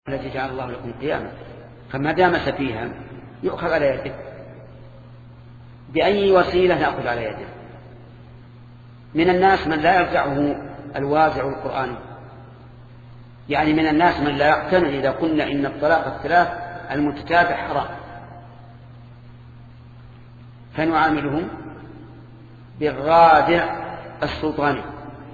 التي جعل الله لكم قياما، فما دام سفيها يؤخذ على يده. بأي وسيلة نأخذ على يده؟ من الناس من لا يرجعه الوازع القرآني، يعني من الناس من لا يقتنع إذا قلنا إن الطلاق الثلاث المتتابع حرام، فنعاملهم بالرادع السلطاني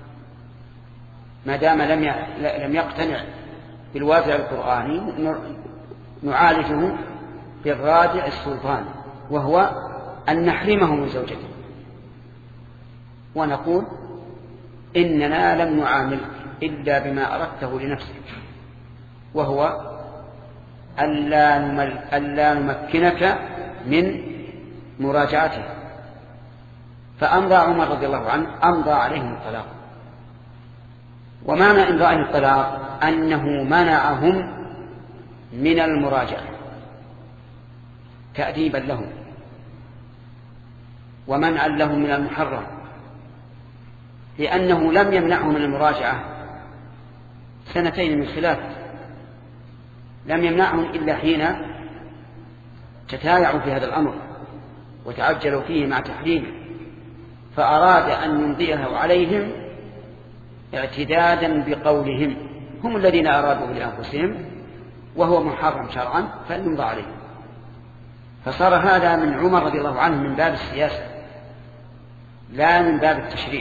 ما دام لم يقتنع بالوازع القرآني، نعالجه بالرادع السلطاني، وهو أن نحرمه من زوجته ونقول إننا لم نعامل إلا بما أردته لنفسك، وهو ألا نمكنك من مراجعته. فأمضى عمر رضي الله عنه أمضى عليهم الطلاق. ومعنى إمضاء الطلاق أنه منعهم من المراجعة تأديبا لهم ومنعا لهم من المحرم، لأنه لم يمنعهم من المراجعة سنتين من خلاف، لم يمنعهم إلا حين تتايعوا في هذا الأمر وتعجلوا فيه مع تحريمه، فأراد أن يمضيه عليهم اعتدادا بقولهم، هم الذين أرادوا لأنفسهم وهو محرم شرعا فليمضى عليهم. فصار هذا من عمر رضي الله عنه من باب السياسة لا من باب التشريع،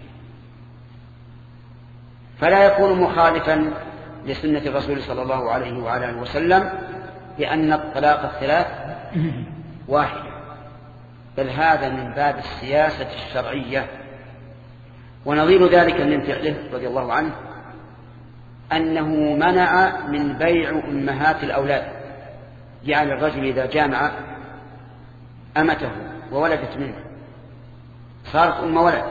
فلا يكون مخالفا لسنة الرسول صلى الله عليه وعلى آله وسلم بأن الطلاق الثلاث واحد، بل هذا من باب السياسة الشرعية. ونظير ذلك من فعله رضي الله عنه أنه منع من بيع أمهات الأولاد، يعني الرجل إذا جامع أمته وولدت منه صارت أم ولد،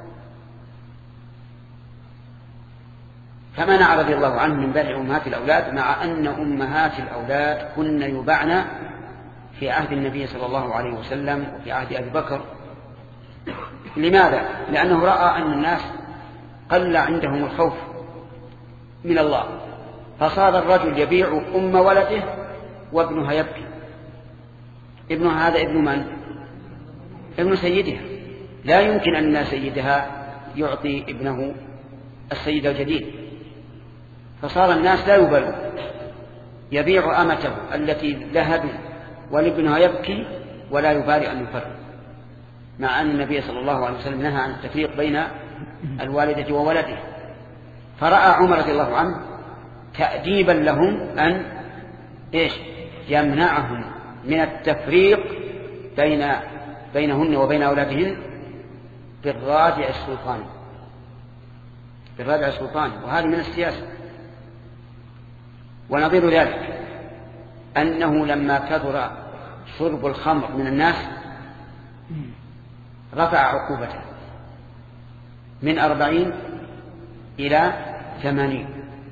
فمنع رضي الله عنه من بيع أمهات الأولاد، مع أن أمهات الأولاد كن يباعن في عهد النبي صلى الله عليه وسلم وفي عهد أبي بكر. لماذا؟ لأنه رأى أن الناس قل عندهم الخوف من الله، فصار الرجل يبيع أم ولده وابنها يبكي. ابنها هذا ابن من؟ ابن سيدها، لا يمكن أن سيدها يعطي ابنه السيد الجديد، فصار الناس لا يبالون، يبيع أمته التي لها ولابنها يبكي ولا يبالي أن يفرق، مع أن النبي صلى الله عليه وسلم نهى عن التفريق بين الوالدة وولده. فرأى عمر رضي الله عنه تأديبا لهم أن يمنعهم من التفريق بينهن وبين أولادهن بالرادع السلطاني، وهذا من السياسة. ونظير ذلك أنه لما كثر شرب الخمر من الناس رفع عقوبته من 40 إلى 80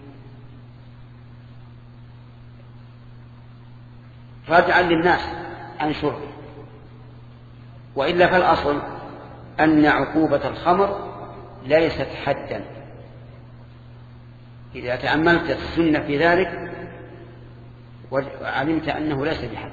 رجعا للناس عن شربه، وإلا فالأصل أن عقوبة الخمر ليست حدا. إذا تأملت السنة في ذلك وعلمت أنه ليس بحد،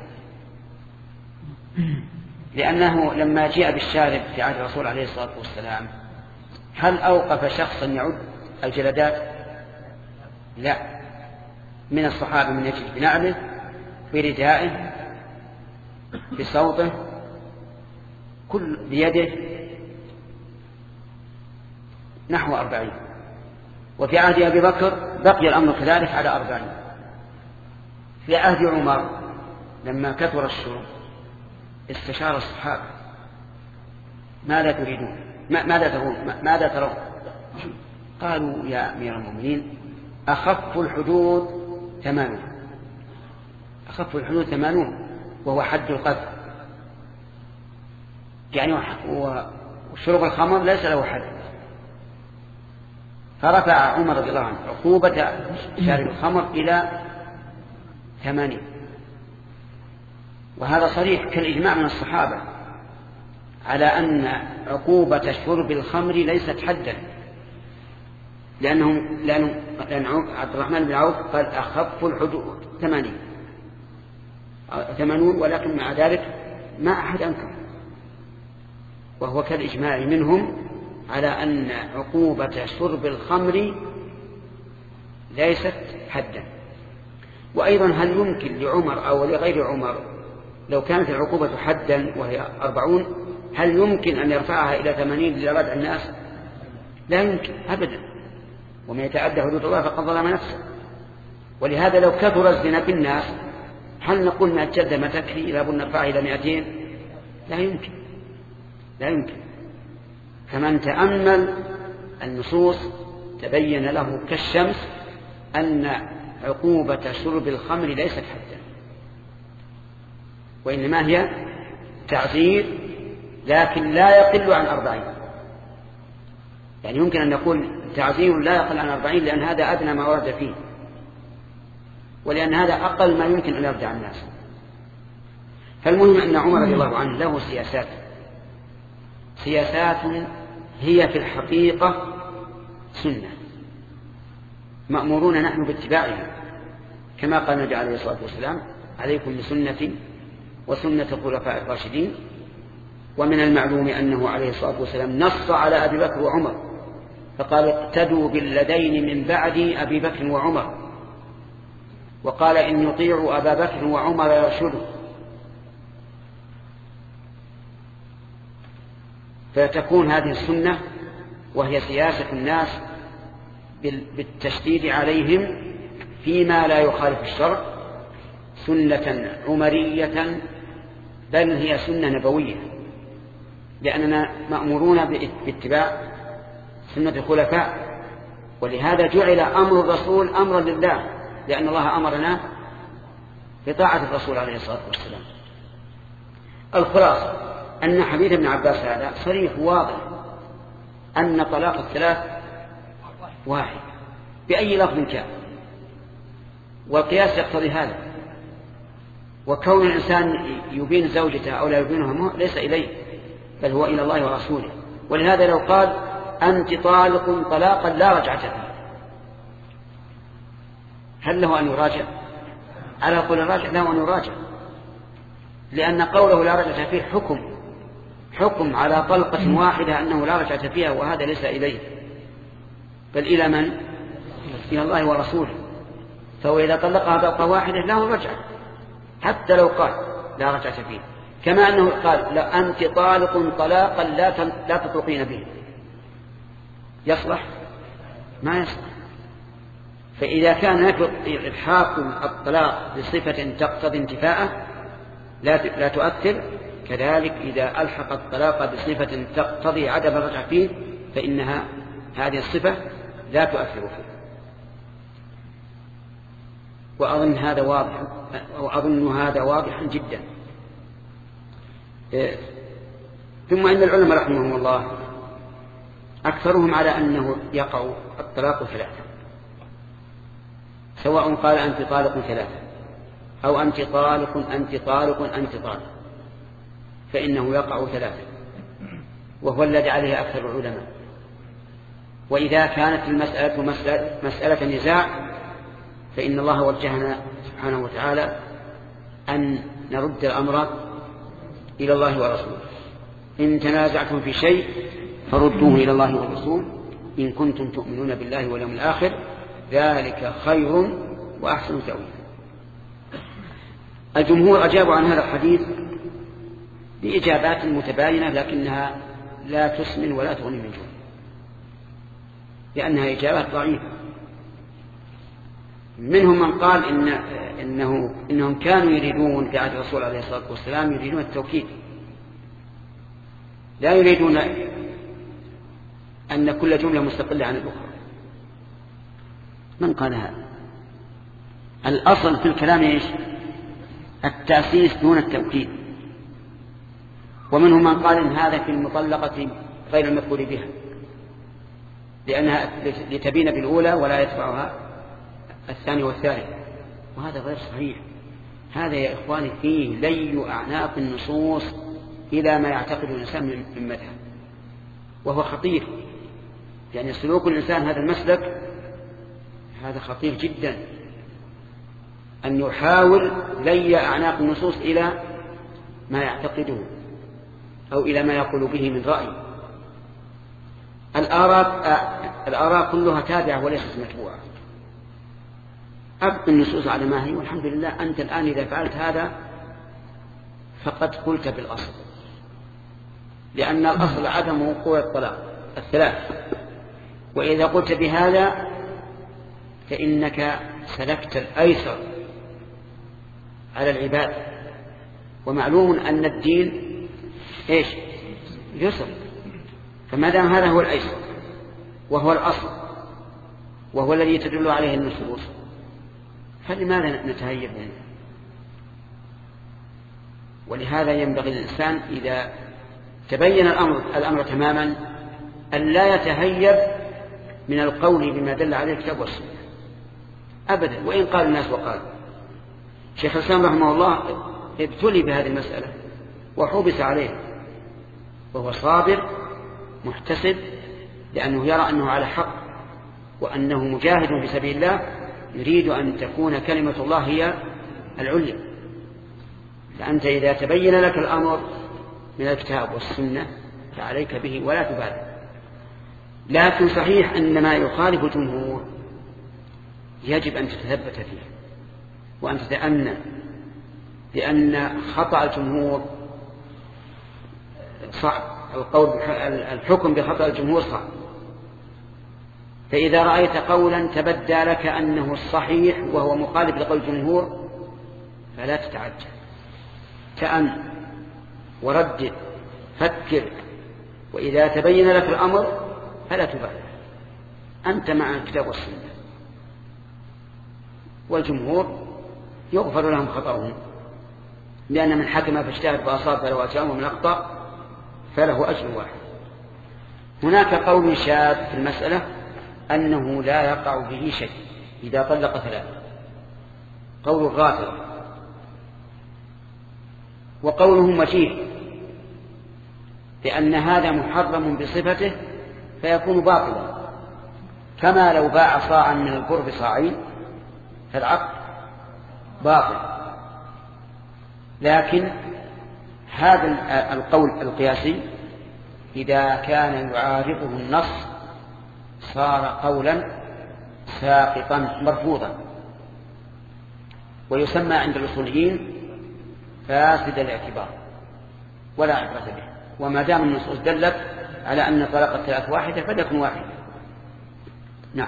لأنه لما جاء بالشارب في عهد الرسول عليه الصلاة والسلام هل أوقف شخصا يعد الجلدات؟ لا، من الصحابة من يجد بنعله بردائه بصوته كل بيده نحو 40. وفي عهد أبي بكر بقي الأمر كذلك على 40. في عهد عمر لما كثر الشرب استشار الصحابة ماذا تريدون؟ ماذا ترون؟ قالوا يا أمير المؤمنين أخف الحدود 80، أخف الحدود 80 وهو حد القذف، يعني وشرب الخمر ليس له حد. فرفع عمر رضي الله عنه عقوبة شارب الخمر إلى 80، وهذا صريح كالإجماع من الصحابة على أن عقوبة شرب الخمر ليست حدا، لأن عبد الرحمن بن عوف قال أخف الحدود 80، ولكن مع ذلك ما أحد أنكر، وهو كالإجماع منهم على أن عقوبة شرب الخمر ليست حدا. وأيضا هل يمكن لعمر أو لغير عمر لو كانت العقوبة حدا وهي 40 هل يمكن أن يرفعها إلى 80 لردع الناس؟ لا يمكن أبدا، ومن يتعدى حدود الله فقد ظلم نفسه. ولهذا لو كثر الزنا بالناس هل نقول ما الجلدة ما تكفي إذا بنا نرفعها إلى 200؟ لا يمكن، لا يمكن. فمن تأمل النصوص تبين له كالشمس أن عقوبة شرب الخمر ليست حدا، وإنما هي تعزير، لكن لا يقل عن 40. يعني يمكن أن نقول تعزير لا يقل عن 40 لأن هذا أدنى ما ورد فيه، ولأن هذا أقل ما يمكن أن يرجع الناس. فالمهم أن عمر رضي الله عنه له سياسات هي في الحقيقة سنة مأمورون نحن باتباعها، كما قال النبي عليه الصلاة والسلام: عليكم بسنتي وسنة الخلفاء الراشدين. ومن المعلوم أنه عليه الصلاة والسلام نص على أبي بكر وعمر فقال: اقتدوا بالذين من بعد أبي بكر وعمر، وقال: إن يطيعوا أبا بكر وعمر يرشدوا. فتكون هذه السنة وهي سياسة الناس بالتشديد عليهم فيما لا يخالف الشرع سنة عمرية، بل هي سنة نبوية، لأننا مأمورون باتباع سنة الخلفاء. ولهذا جعل أمر الرسول أمرا لله، لأن الله أمرنا بطاعة الرسول عليه الصلاة والسلام. الخلاصة أن حديث ابن عباس هذا صريح واضح أن طلاق الثلاث واحد بأي لفظ كان، والقياس يقتضي هذا. وكون الإنسان يبين زوجته أو لا يبينها ليس إليه، بل هو إلى الله ورسوله. ولهذا لو قال: أنت طالق طلاقا لا رجعة فيه، هل له أن يراجع؟ على قول الراجع له أن يراجع، لأن قوله لا رجعة فيه حكم على طلقة واحدة أنه لا رجعة فيها، وهذا ليس إليه بل إلى من؟ إلى الله ورسوله. فهو إذا طلقها طلقة واحدة له رجعة حتى لو قال لا رجعة فيه، كما أنه قال: لا أنت طالق طلاقا لا تطلقين به. يصلح؟ ما يصلح. فإذا كان إلحاق الطلاق بصفة تقتضي انتفاءه لا تؤثر، كذلك إذا ألحق الطلاق بصفة تقتضي عدم الرجعة فيه فإنها هذه الصفة لا تؤثر فيه. وأظن هذا واضح جدا. ثم إن العلماء رحمهم الله أكثرهم على أنه يقع الطلاق 3، سواء قال أنت طالق 3 أو أنت طالق أنت طالق أنت طالق، فإنه يقع 3، وهو الذي عليه أكثر العلماء. وإذا كانت المسألة مسألة نزاع فإن الله وجهنا سبحانه وتعالى أن نرد الأمر إلى الله ورسوله: إن تنازعتم في شيء فردوه إلى الله والرسول إن كنتم تؤمنون بالله واليوم الآخر ذلك خير وأحسن تأويلا. الجمهور أجابوا عن هذا الحديث بإجابات متباينة، لكنها لا تسمن ولا تغني من جوع، لأنها إجابات ضعيفة. منهم من قال إنهم كانوا يريدون في عهد الرسول عليه الصلاة والسلام يريدون التوكيد، لا يريدون أن كل جملة مستقلة عن الأخرى. من قال هذا؟ الأصل في الكلام إيش؟ التأسيس دون التوكيد. ومنهم من قال إن هذا في المطلقة غير المقبول بها، لأنها لتبين بالأولى ولا يتبعها الثاني والثالث، وهذا غير صحيح. هذا يا إخواني فيه لي أعناق النصوص، إلى ما يعتقد الإنسان من مذهب، وهو خطير. يعني سلوك الإنسان هذا المسلك هذا خطير جدا، أن يحاول لي أعناق النصوص إلى ما يعتقده أو إلى ما يقول به من رأي. الآراء كلها تابعة وليست متبوعة. أبقى النصوص على ما هي، والحمد لله أنت الآن إذا فعلت هذا فقد قلت بالأصل، لأن الأصل عدم وقوع الطلاق الثلاث، وإذا قلت بهذا فإنك سلكت الأيسر على العباد، ومعلوم أن الدين إيش؟ يسر، فما دام هذا هو الأيسر وهو الأصل وهو الذي تدل عليه النصوص فلماذا نتهيب منه؟ ولهذا ينبغي الإنسان إذا تبين الأمر تماما أن لا يتهيب من القول بما دل عليه الكتاب والسنة أبدا، وإن قال الناس وقال. شيخ الإسلام رحمه الله ابتلي بهذه المسألة وحبس عليه، وهو صابر محتسب لأنه يرى أنه على حق وأنه مجاهد في سبيل الله، يريد أن تكون كلمة الله هي العليا. فأنت إذا تبين لك الأمر من الكتاب والسنة فعليك به ولا تبالي. لكن صحيح أن ما يخالف الجمهور يجب أن تتثبت فيه وأن تتأنى، لأن خطأ الجمهور صعب، الحكم بخطأ الجمهور صعب. فإذا رأيت قولا تبدى لك أنه الصحيح وهو مخالف لقول الجمهور فلا تتعجل، تأمن وردد فكر، وإذا تبين لك الأمر فلا تبالي، أنت مع الكتاب والسنة. والجمهور يغفر لهم خطأهم، لأن من حكم فاجتهد فأصاب فلو أتاه من أخطأ فله أجر واحد. هناك قول شاذ في المسألة أنه لا يقع به شيء إذا طلق ثلاثة، قول الرافضة، وقوله مجيء لأن هذا محرم بصفته فيكون باطلا، كما لو باع صاعا من البر بصاعين فالعقد باطل. لكن هذا القول القياسي إذا كان يعارضه النص صار قولا ساقطا مرفوضا، ويسمى عند الأصوليين فاسد الاعتبار ولا عبرة به. وما دام النصوص دلت على أن طلاق الثلاث واحدة فليكن واحدة. نعم.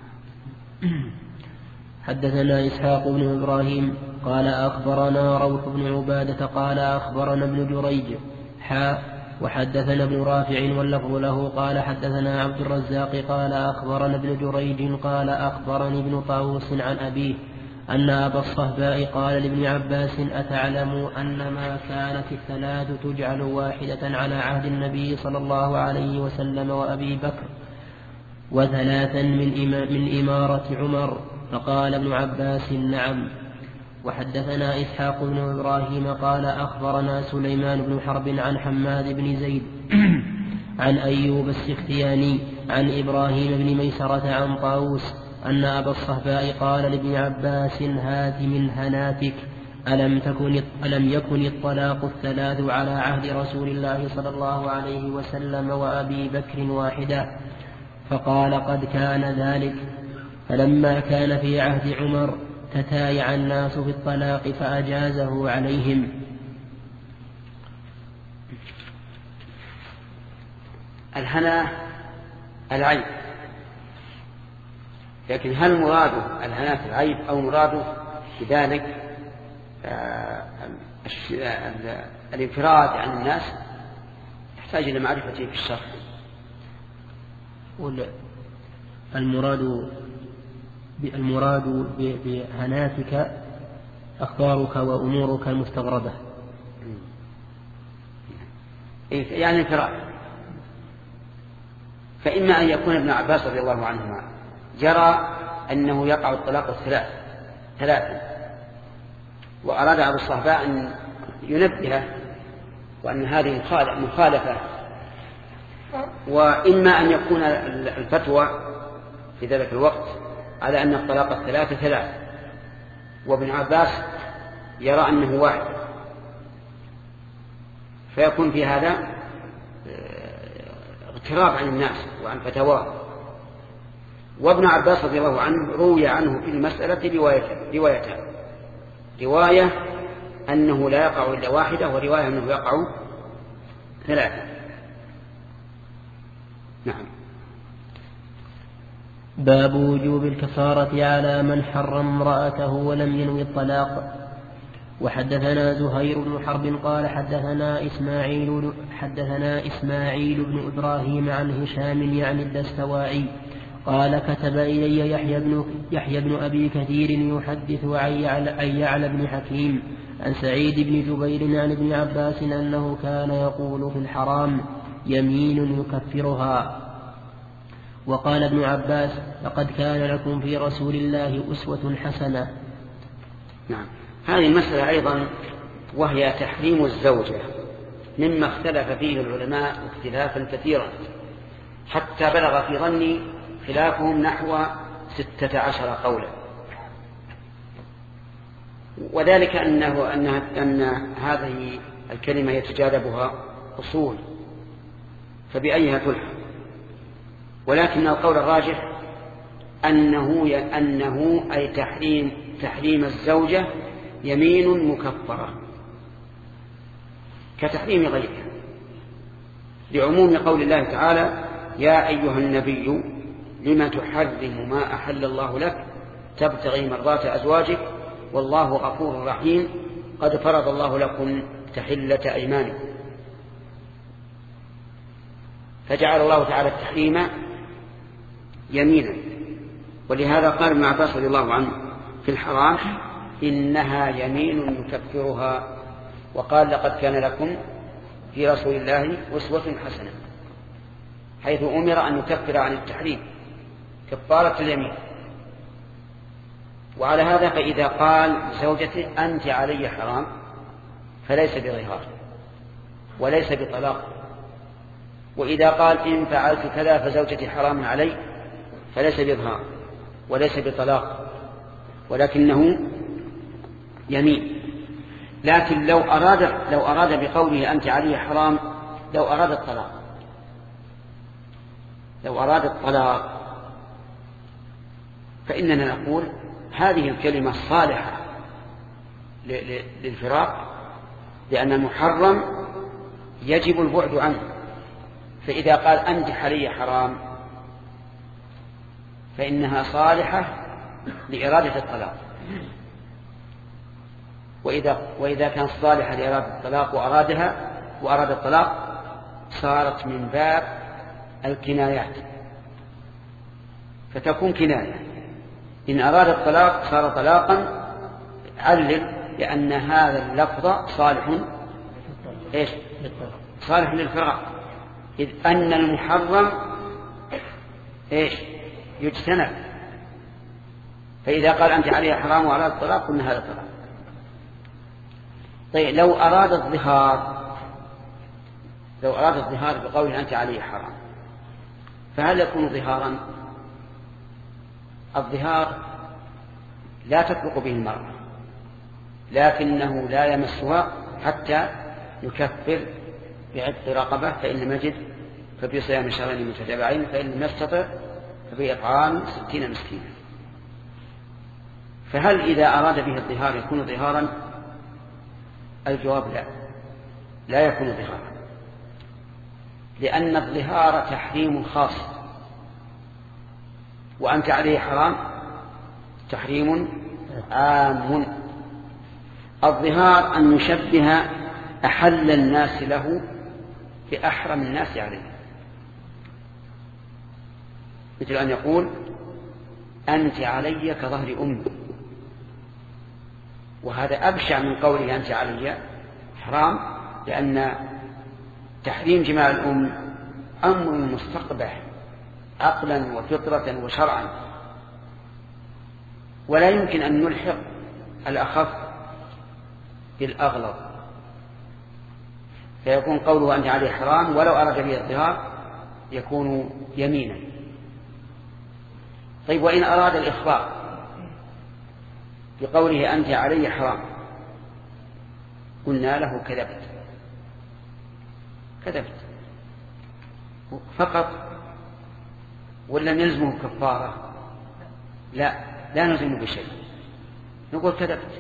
حدثنا إسحاق بن إبراهيم قال أخبرنا روح بن عبادة قال أخبرنا ابن جريج وحدثنا ابن رافع واللفظ له قال حدثنا عبد الرزاق قال أخبرنا ابن جريج قال أخبرني ابن طاووس عن أبيه أن أبا الصهباء قال لابن عباس أتعلم أن ما كانت الثلاث تجعل واحدة على عهد النبي صلى الله عليه وسلم وأبي بكر وثلاثا من إمارة عمر؟ فقال ابن عباس نعم. وحدثنا إسحاق بن إبراهيم قال أخبرنا سليمان بن حرب عن حماد بن زيد عن أيوب السختياني عن إبراهيم بن ميسرة عن طاووس أن أبا الصهباء قال لابن عباس هات من هناتك ألم يكن الطلاق الثلاث على عهد رسول الله صلى الله عليه وسلم وأبي بكر واحدة؟ فقال قد كان ذلك، فلما كان في عهد عمر تتايع الناس في الطلاق فأجازه عليهم. الهنا العيب، لكن هل مراده الهنا في العيب أو مراده بذلك الانفراد عن الناس؟ يحتاج إلى معرفته في الشرح. المراد بهناتك أخبارك وأمورك المستغربة، يعني انفراد. فإما أن يكون ابن عباس رضي الله عنهما جرى أنه يقع الطلاق ثلاثا، وأراد أبو الصهباء أن ينبهه وأن هذه مخالفة وإما أن يكون الفتوى في ذلك الوقت على أن الطلاق الثلاثة ثلاث، وابن عباس يرى أنه واحد، فيكون في هذا اغتراب عن الناس وعن فتواه. وابن عباس رضي الله عنه روي عنه في المسألة روايتان، رواية أنه لا يقع إلا واحدة، ورواية أنه يقع ثلاثة. نعم. باب وجوب الكفارة على من حرم امرأته ولم ينوي الطلاق. وحدثنا زهير بن حرب قال حدثنا إسماعيل بن إبراهيم عن هشام يعني الدستوائي قال كتب إلي يحيى بن أبي كثير يحدث عن يعلى بن حكيم عن سعيد بن جبير عن ابن عباس أنه كان يقول في الحرام يمين يكفرها. وقال ابن عباس لقد كان لكم في رسول الله أسوة حسنة. نعم. هذه المسألة أيضا وهي تحريم الزوجة مما اختلف فيه العلماء اختلافا كثيرا، حتى بلغ في ظني خلافهم نحو 16 قولا، وذلك أن هذه الكلمة يتجاذبها أصول، فبأيها تلحق. ولكن القول الراجح أنه أي تحريم الزوجة يمين مكفرة كتحريم غيرها، لعموم قول الله تعالى يا أيها النبي لما تحرم ما أحل الله لك تبتغي مرضات أزواجك والله غفور رحيم قد فرض الله لكم تحلة أيمانكم. فجعل الله تعالى التحريم يمينا، ولهذا قال ابن عباس رضي الله عنه في الحرام إنها يمين يكفرها، وقال لقد كان لكم في رسول الله أسوة حسنة، حيث أمر أن يكفر عن التحريم كفارة اليمين. وعلى هذا فإذا قال زوجته أنت علي حرام فليس بظهار وليس بطلاق، وإذا قال إن فعلت كذا فزوجتي حرام علي فليس بظهار وليس بطلاق، ولكنه يمين. لكن لو أراد بقوله أنت علي حرام لو أراد الطلاق فإننا نقول هذه الكلمة صالحة للفراق، لأن المحرم يجب البعد عنه. فإذا قال أنت علي حرام فإنها صالحة لإرادة الطلاق، وإذا كانت صالحة لإرادة الطلاق وأراد الطلاق صارت من باب الكنايات، فتكون كناية. إن أراد الطلاق صار طلاقا علل لأن هذا اللفظ صالح للفراق، إذ أن المحرم يجتنب. فإذا قال أنت عليها حرام وأراد الطلاق قلنا هذا طلاق. طيب لو أراد الظهار بقوله أنت عليه حرام فهل يكون ظهارا؟ الظهار لا تطلق به المرأة، لكنه لا يمسها حتى يكفر بعتق رقبة، فإن لم يجد ففي صيام شهرين متتابعين، فإن لم يستطع ففي إطعام 60 مسكينا. فهل إذا أراد به الظهار يكون ظهارا؟ الجواب لا يكون ظهارا، لأن الظهار تحريم خاص، وأنت عليه حرام تحريم عام. الظهار أن نشبه أحل الناس له بأحرم الناس عليه، مثل أن يقول أنت علي كظهر أمي، وهذا أبشع من قوله أنت علي حرام، لأن تحريم جماع الأم أمر مستقبح عقلا وفطرة وشرعا، ولا يمكن أن نلحق الأخف بالأغلظ، فيكون قوله أنت عليه حرام ولو أراد به الظهار يكون يمينا. طيب وإن أراد الإخبار بقوله أنت علي حرام قلنا له كذبت فقط ولا نلزمه كفارة؟ لا نلزمه بشيء، نقول كذبت.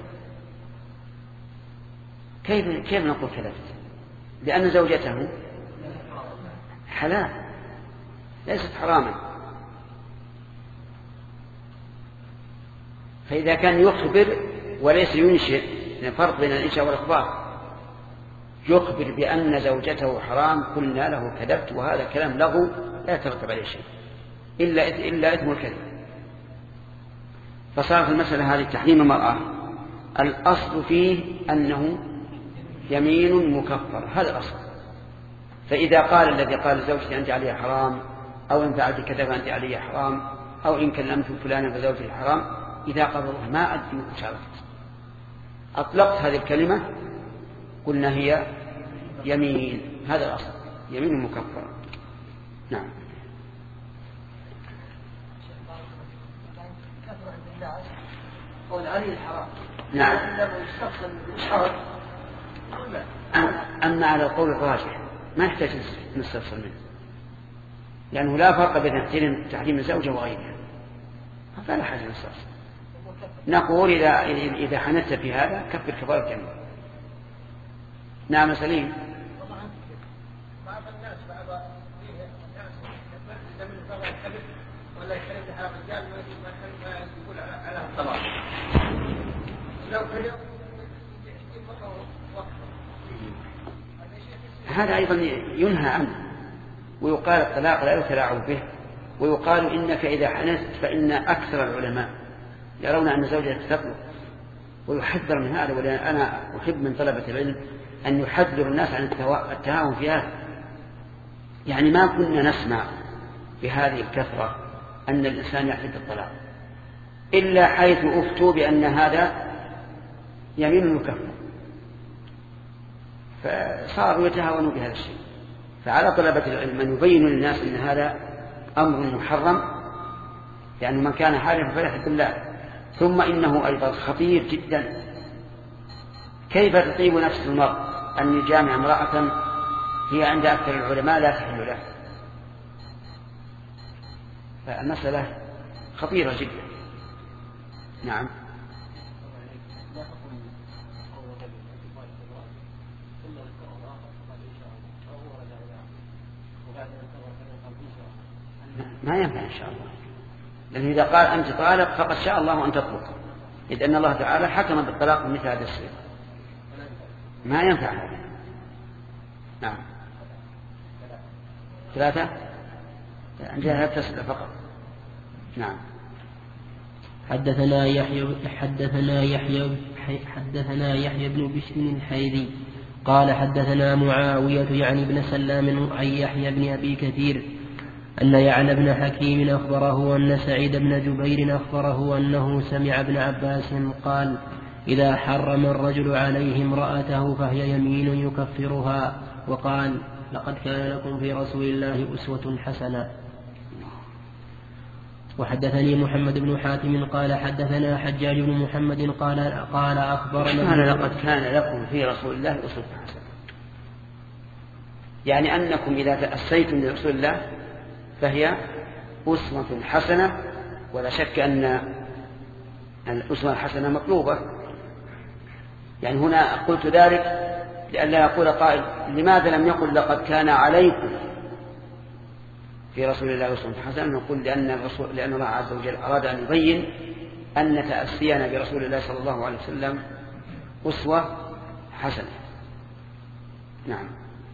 كيف نقول كذبت؟ لأن زوجته حلال ليست حراما. فإذا كان يخبر وليس ينشئ، فرق بين الإنشاء والإخبار، يخبر بأن زوجته حرام قلنا له كذبت، وهذا كلام لغو لا يترتب عليه شيء إلا إثم الكذب. فصارت المسألة هذه تحريم المرأة الأصل فيه أنه يمين مكفر، هذا الأصل. فإذا قال الذي قال لزوجتي أنت علي حرام، أو إن فعلت كذا فأنت علي حرام، أو إن كلمت فلانا فزوجتي حرام، إذا قال الله ما أدري مشاركة أطلقت هذه الكلمة قلنا هي يمين، هذا الأصل، يمين مكفر. نعم. قول علي الحرام نعم. أما على القول الراجح ما يحتاج نستفصل منه، لأنه لا فرق بين تحريم الزوجة وغيرها، فلا حاجة نستفصل. نقول إذا حنثت في هذا كفر كفارة كاملة. نعم سليم. هذا أيضا ينهى عنه، ويقال الطلاق لا يتلاعب به، ويقال إنك إذا حنثت فإن أكثر العلماء يرون أن زوجها تطلق، ويحذر من هذا. وأنا أحب من طلبة العلم أن يحذر الناس عن التهاون في هذا. يعني ما كنا نسمع بهذه الكثرة أن الإنسان يحلف الطلاق إلا حيث أفتوا بأن هذا يمين مكفر، فصاروا يتهاونوا بهذا الشيء. فعلى طلبة العلم أن يبينوا للناس أن هذا أمر محرم، لأنه من كان حالفا فليحلف بالله. ثم إنه أيضا خطير جدا. كيف تطيب نفس المرء أن يجامع امرأة هي عند أكثر العلماء لا تحل له؟ فالمسألة خطيرة جدا. نعم. ما ينفع إن شاء الله، لأنه إذا قال أنت طالق فقد شاء الله أن تطلق، إذ أن الله تعالى حكم بالطلاق مثل هذا الشيء، ما ينفع هذا. نعم. 3 عندها تسأل فقط. نعم. حدثنا يحيى بن بشر الحيري قال حدثنا معاوية يعني بن سلام عن يحيى بن أبي كثير أن يعلى بن حكيم أخبره أن سعيد بن جبير أخبره أنه سمع ابن عباس قال إذا حرم الرجل عليه امرأته فهي يمين يكفرها. وقال لقد كان لكم في رسول الله أسوة حسنة. وحدثني محمد بن حاتم قال حدثنا حجاج بن محمد قال أخبرنا لقد كان لكم في رسول الله أسوة حسنة، يعني أنكم إذا تأسيتم برسول الله فهي أسوة حسنة، ولا شك أن الأسوة الحسنة مطلوبة. يعني هنا قلت ذلك لئلا يقول قائل لماذا لم يقل لقد كان عليكم في رسول الله أسوة حسنة؟ نقول لأن الله عز وجل أراد أن يبين أن تأسينا برسول الله صلى الله عليه وسلم أسوة حسنة. نعم.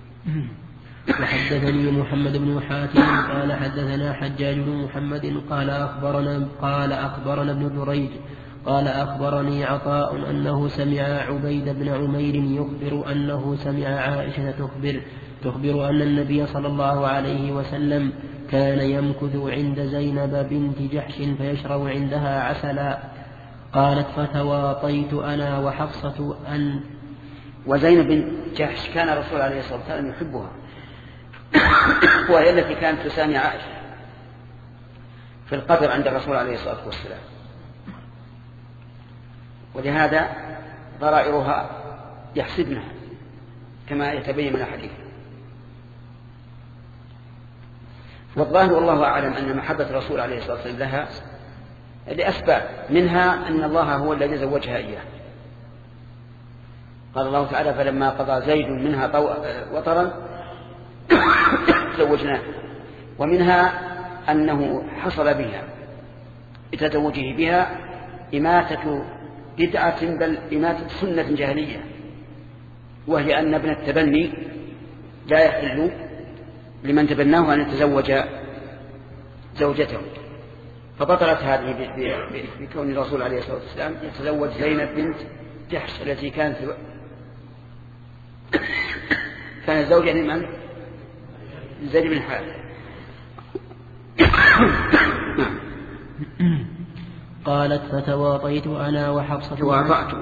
وحدثني محمد بن حاتم قال حدثنا حجاج بن محمد قال أخبرنا ابن جريج قال أخبرني عطاء أنه سمع عبيد بن عمير يخبر أنه سمع عائشة تخبر أن النبي صلى الله عليه وسلم كان يمكث عند زينب بنت جحش فيشرب عندها عسلا. قالت فتواطيت أنا وحفصة أن وزينب بنت جحش كان الرسول عليه الصلاة والسلام يحبها، وهي التي كانت تسامي عائشة في القدر عند الرسول عليه الصلاة والسلام. ولهذا ضرائرها يحسبنها كما يتبين من الحديث. والظاهر والله أعلم أن محبة الرسول عليه الصلاة والسلام لها لأسباب، منها أن الله هو الذي زوجها إياه. قال الله تعالى: فلما قضى زيد منها وطرا زوجناه. ومنها أنه حصل بها بتزوجه بها إماتة بدعة، بل إماتة سنة جاهلية، وهي أن ابن التبني لا يحل لمن تبناه أن يتزوج زوجته، فبطلت هذه بكون الرسول عليه الصلاة والسلام يتزوج زينب بنت جحش التي كانت زوجة لمن؟ زيد بن حارثة. قالت: فتواطيت أنا وحفصة. تواطأت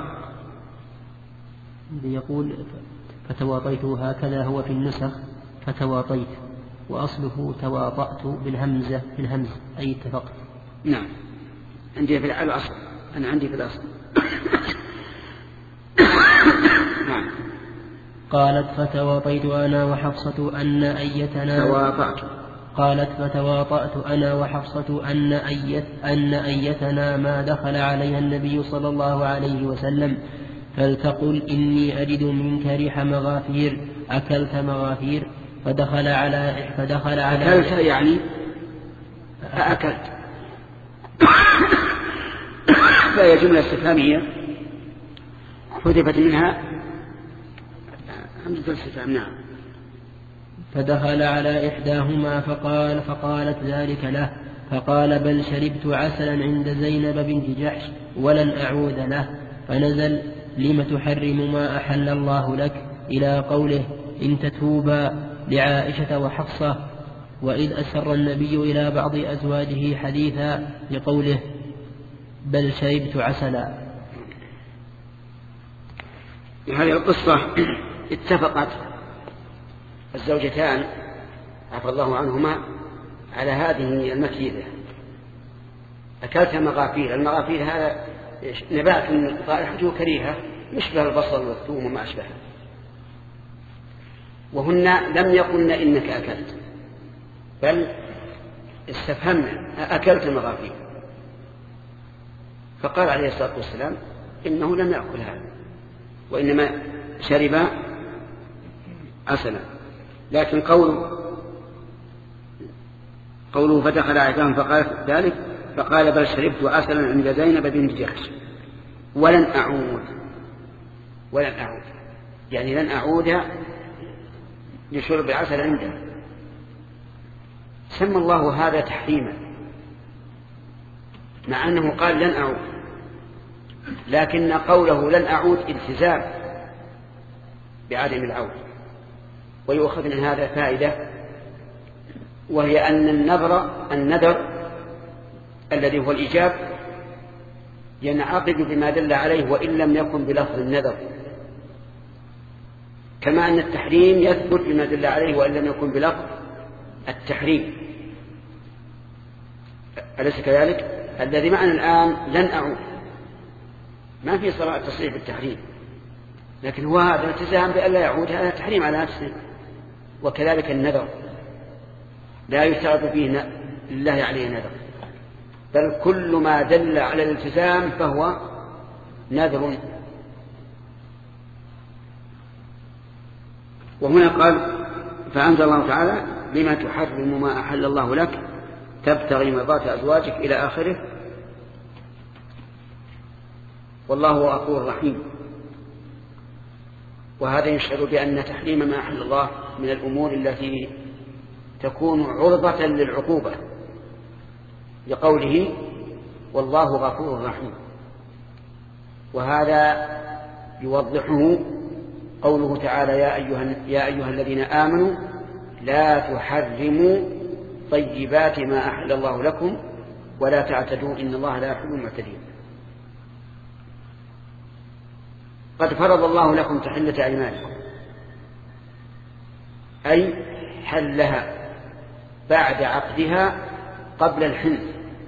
يقول فتواطيت، هكذا هو في النسخ فتواطيت، وأصله تواطأت بالهمزة أي اتفقت. نعم، عندي في الأصل، أنا عندي في الأصل. نعم. قالت: فتواطيت أنا وحفصة أن أيتنا. تواطأت. قالت: فتواطأت أنا وحفصة أن أيتنا ما دخل عليها النبي صلى الله عليه وسلم فلتقل إني أجد منك ريح مغافير، أكلت مغافير؟ فدخل على أكلت يعني أكلت. فهي جملة استفهامية حذفت منها همزة الاستفهام. نعم. فدخل على إحداهما فقالت ذلك له، فقال: بل شربت عسلا عند زينب بنت جحش ولن أعود له. فنزل: لم تحرم ما أحل الله لك، إلى قوله: إن تتوبا، لعائشة وحفصة. وإذ أسر النبي إلى بعض أزواجه حديثا لقوله: بل شربت عسلا. هذه القصة اتفقت الزوجتان عفى الله عنهما على هذه المكيدة: أكلت مغافير. المغافير هذا نبات رائحته كريهة يشبه البصل والثوم وما أشبهه، وهن لم يقلن إنك أكلت، بل استفهمنا: أكلت مغافير؟ فقال عليه الصلاة والسلام إنه لم يأكل هذا، وإنما شرب عسلا. لكن قوله فدخل عليهم فقال ذلك، فقال: بل شربت عسلا عند زينب بنت جحش ولن أعود. يعني لن أعود لشرب العسل عنده. سمى الله هذا تحريما، مع أنه قال لن أعود، لكن قوله لن أعود التزام بعدم العود. ويؤخذ من هذا فائدة، وهي أن النذر الذي هو الإيجاب ينعقد بما دل عليه وإن لم يكن بلفظ النذر، كما أن التحريم يثبت بما دل عليه وإن لم يكن بلفظ التحريم. أليس كذلك؟ الذي معنا الآن لن أعود ما في صراع تصريح بالتحريم، لكن هو هذا التزام بأن لا يعود، هذا تحريم على نفسه. وكذلك النذر لا يشترط فيه لله عليه نذر، بل كل ما دل على الالتزام فهو نذر. وهنا قال: فأنزل الله تعالى: لما تحرم ما أحل الله لك تبتغي مرضات أزواجك، إلى آخره. والله غفور رحيم. وهذا يشعر بأن تحريم ما أحل الله من الأمور التي تكون عرضة للعقوبة، لقوله: والله غفور رحيم. وهذا يوضحه قوله تعالى: يا أيها الذين آمنوا لا تحرموا طيبات ما أحل الله لكم ولا تعتدوا إن الله لا يحب المعتدين. قد فرض الله لكم تحلة أيمانكم، أي حلها بعد عقدها قبل الحنث،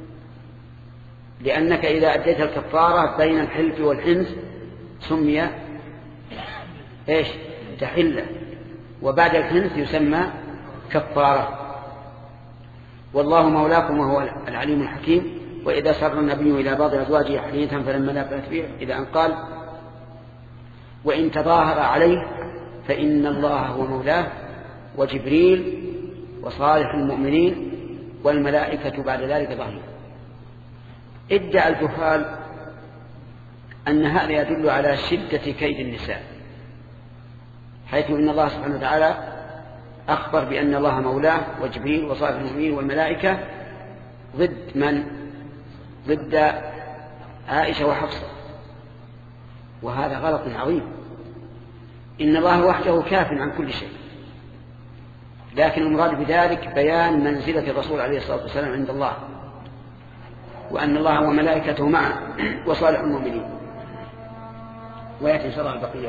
لأنك إذا أديت الكفارة بين الحلف والحنث سمي إيش؟ تحلة، وبعد الحنث يسمى كفارة. والله مولاكم وهو العليم الحكيم. وإذا سر النبي إلى بعض أزواجه حديثا فلما نبأت به إلى أن قال وإن تظاهر عليه فإن الله هو مولاه وجبريل وصالح المؤمنين والملائكة بعد ذلك ظهير. ادعى الجهال أن هذا يدل على شدة كيد النساء، حيث إن الله سبحانه وتعالى أخبر بأن الله مولاه وجبريل وصالح المؤمنين والملائكة ضد من؟ ضد عائشة وحفصة، وهذا غلط عظيم. إن الله وحده كاف عن كل شيء، لكن المراد بذلك بيان منزلة الرسول عليه الصلاة والسلام عند الله، وأن الله وملائكته معه وصالح المؤمنين. ويأتي إن شاء الله البقية.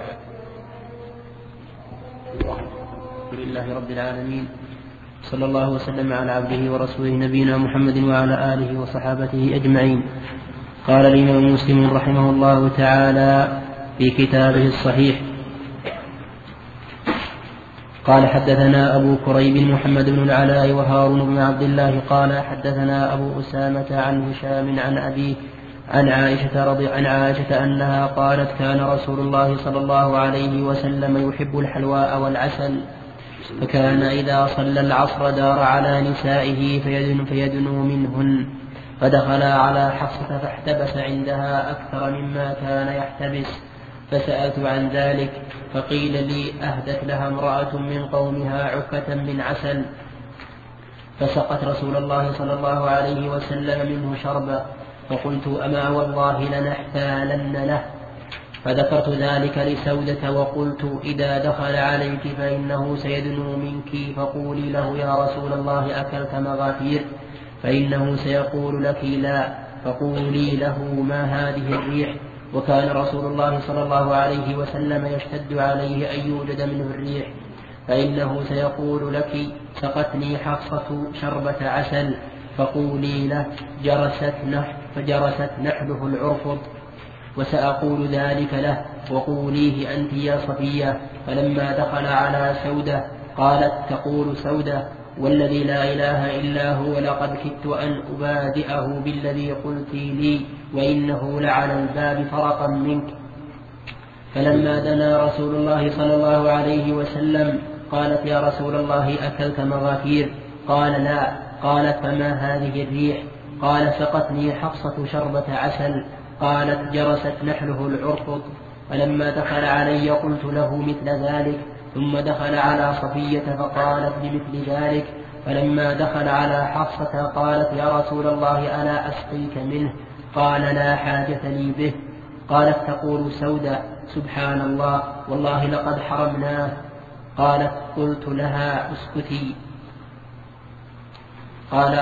الحمد لله رب العالمين، صلى الله وسلم على عبده ورسوله نبينا محمد وعلى آله وصحابته أجمعين. قال الإمام مسلم رحمه الله تعالى في كتابه الصحيح: قال حدثنا أبو كريب محمد بن العلاء وهارون بن عبد الله قال حدثنا أبو أسامة عن هشام عن أبيه عن عائشة أنها قالت كان رسول الله صلى الله عليه وسلم يحب الحلواء والعسل، فكان إذا صلى العصر دار على نسائه فيدنو منهن، فدخلا على حفصة فاحتبس عندها أكثر مما كان يحتبس، فسألت عن ذلك فقيل لي أهدت لها امرأة من قومها عكة من عسل، فسقت رسول الله صلى الله عليه وسلم منه شربا، فقلت أما والله لنحتالن له، فذكرت ذلك لسودة وقلت إذا دخل عليك فإنه سيدنو منك فقولي له يا رسول الله أكلت مغافير، فإنه سيقول لك لا، فقولي له ما هذه الريح. وكان رسول الله صلى الله عليه وسلم يشتد عليه أن يوجد منه الريح، فإنه سيقول لك سقتني حفصة شربة عسل، فقولي له فجرست نحله العرفض، وسأقول ذلك له وقوليه أنت يا صفية. فلما دخل على سودة قالت تقول سودة والذي لا إله إلا هو لقد كدت أن أبادئه بالذي قلت لي وإنه لعلى الباب فرقا منك. فلما دنا رسول الله صلى الله عليه وسلم قالت يا رسول الله أكلت مغافير؟ قال لا. قالت فما هذه الريح؟ قال سقتني حفصة شربة عسل. قالت جرست نحله العرقد. فلما دخل علي قلت له مثل ذلك، ثم دخل على صفية فقالت بمثل ذلك. فلما دخل على حفصة قالت يا رسول الله ألا أسقيك منه؟ قال لا حاجة لي به. قالت تقول سودة سبحان الله والله لقد حرمناه. قالت قلت لها اسكتي. قال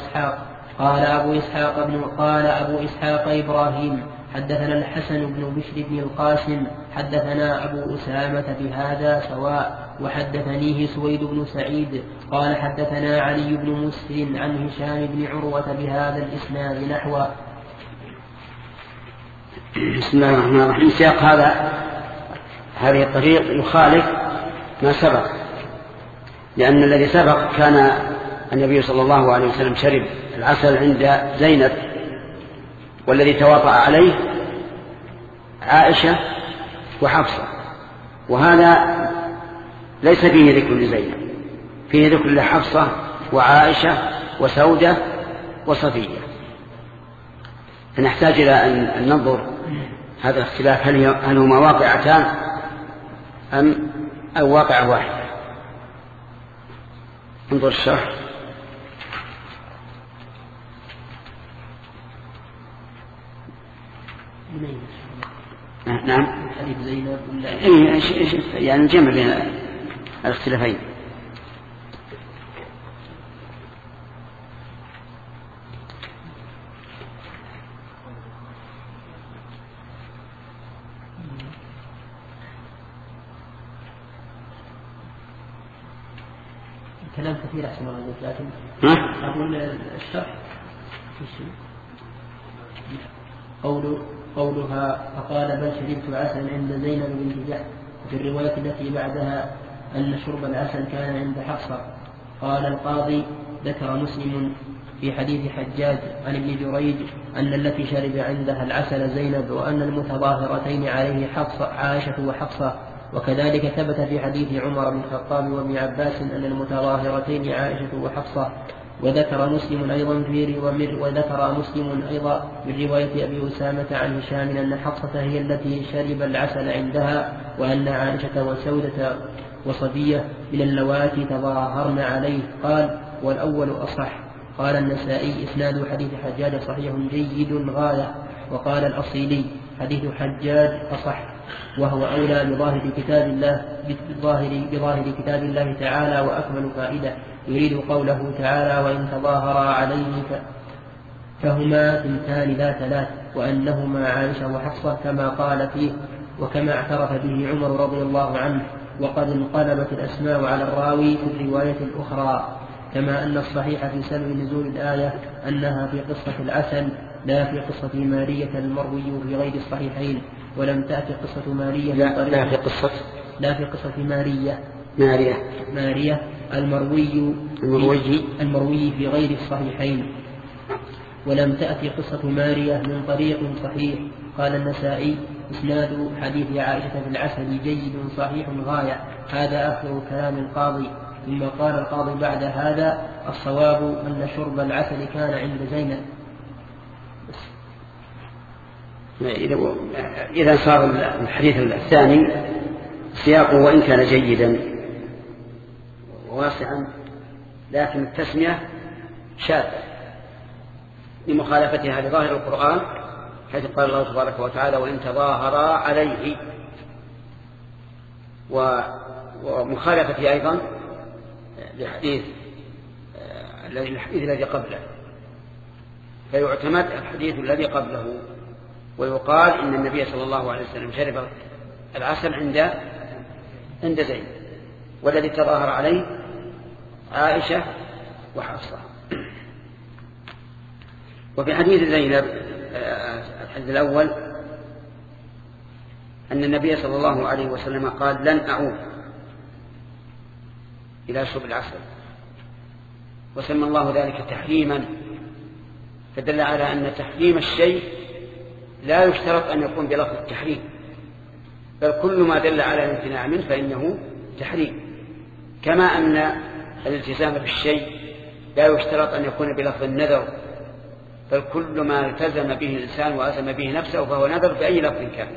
أبو إسحاق إبراهيم حدثنا الحسن بن بشر بن القاسم حدثنا أبو أسامة بهذا سواء، وحدثنيه سويد بن سعيد قال حدثنا علي بن مسلم عن هشام بن عروة بهذا الإسناد نحوه. بسم الله الرحمن الرحيم. سياق هذه الطريق يخالف ما سبق، لأن الذي سبق كان النبي صلى الله عليه وسلم شرب العسل عند زينب، والذي تواطأ عليه عائشة وحفصة، وهذا ليس فيه ذكر لزينب، فيه ذكر لحفصة وعائشة وسودة وصفية. فنحتاج إلى أن ننظر هذا الاختلاف هل هما واقعتان أو واقعة واحدة. انظر الشرح. نعم حديث زينب يعني نجمع بين الاختلافين. كلام كثير أحسن الله، لكن أقول الشرح قولها فقال بل شربت عسل عند زينب بنت جحش. وفي الرواية التي بعدها أن شرب العسل كان عند حفصة. قال القاضي ذكر مسلم في حديث حجاج عن ابن جريج أن التي شرب عندها العسل زينب، وأن المتظاهرتين عليه عائشة وحفصة. وكذلك ثبت في حديث عمر بن الخطاب وابن عباس أن المتظاهرتين عائشة وحفصة. وذكر مسلم أيضا من رواية أبي أسامة عن هشام أن حفصة هي التي شرب العسل عندها، وأن عائشة وسودة وصفية من اللواتي تظاهرن عليه. قال والأول أصح. قال النسائي إسناد حديث حجاج صحيح جيد غاية. وقال الأصيلي حديث حجاج أصح، وهو أولى بظاهر كتاب الله تعالى وأكمل فائدة. يريد قوله تعالى وإن تظاهرا عليه فهما ثنتان لا ثلاث، وأنهما عائشة وحفصة كما قال فيه وكما اعترف به عمر رضي الله عنه. وقد انقلبت الأسماء على الراوي في الرواية الأخرى، كما أن الصحيح في سبب نزول الآية أنها في قصة العسل لا في قصة مارية المروي في غير الصحيحين. ولم تأتي قصة مارية لا في قصة مارية المروي في غير الصحيحين. ولم تأتي قصة مارية من طريق صحيح. قال النسائي إسناد حديث عائشة في العسل جيد صحيح غاية. هذا آخر كلام القاضي. ثم قال القاضي بعد هذا الصواب أن شرب العسل كان عند زينب. إذا صار الحديث الثاني سياقه وإن كان جيدا وواسعا، لكن التسمية شاذة لمخالفتها لظاهر القرآن، حيث قال الله تبارك وتعالى وإن تظاهرا عليه، ومخالفتها أيضا للحديث الذي قبله، فيعتمد الحديث الذي قبله. ويقال إن النبي صلى الله عليه وسلم شرب العسل عند زينب، والذي تظاهر عليه عائشة وحفصة. وفي حديث زينب الحديث الأول أن النبي صلى الله عليه وسلم قال لن أعود إلى شرب العسل، وسمى الله ذلك تحريما، فدل على أن تحريم الشيء لا يشترط أن يكون بلفظ التحريم، بل كل ما دل على الامتناع منه فإنه تحريم. كما أن الالتزام بالشيء لا يشترط أن يكون بلفظ النذر، بل كل ما التزم به الإنسان وألزم به نفسه فهو نذر بأي لفظ كان.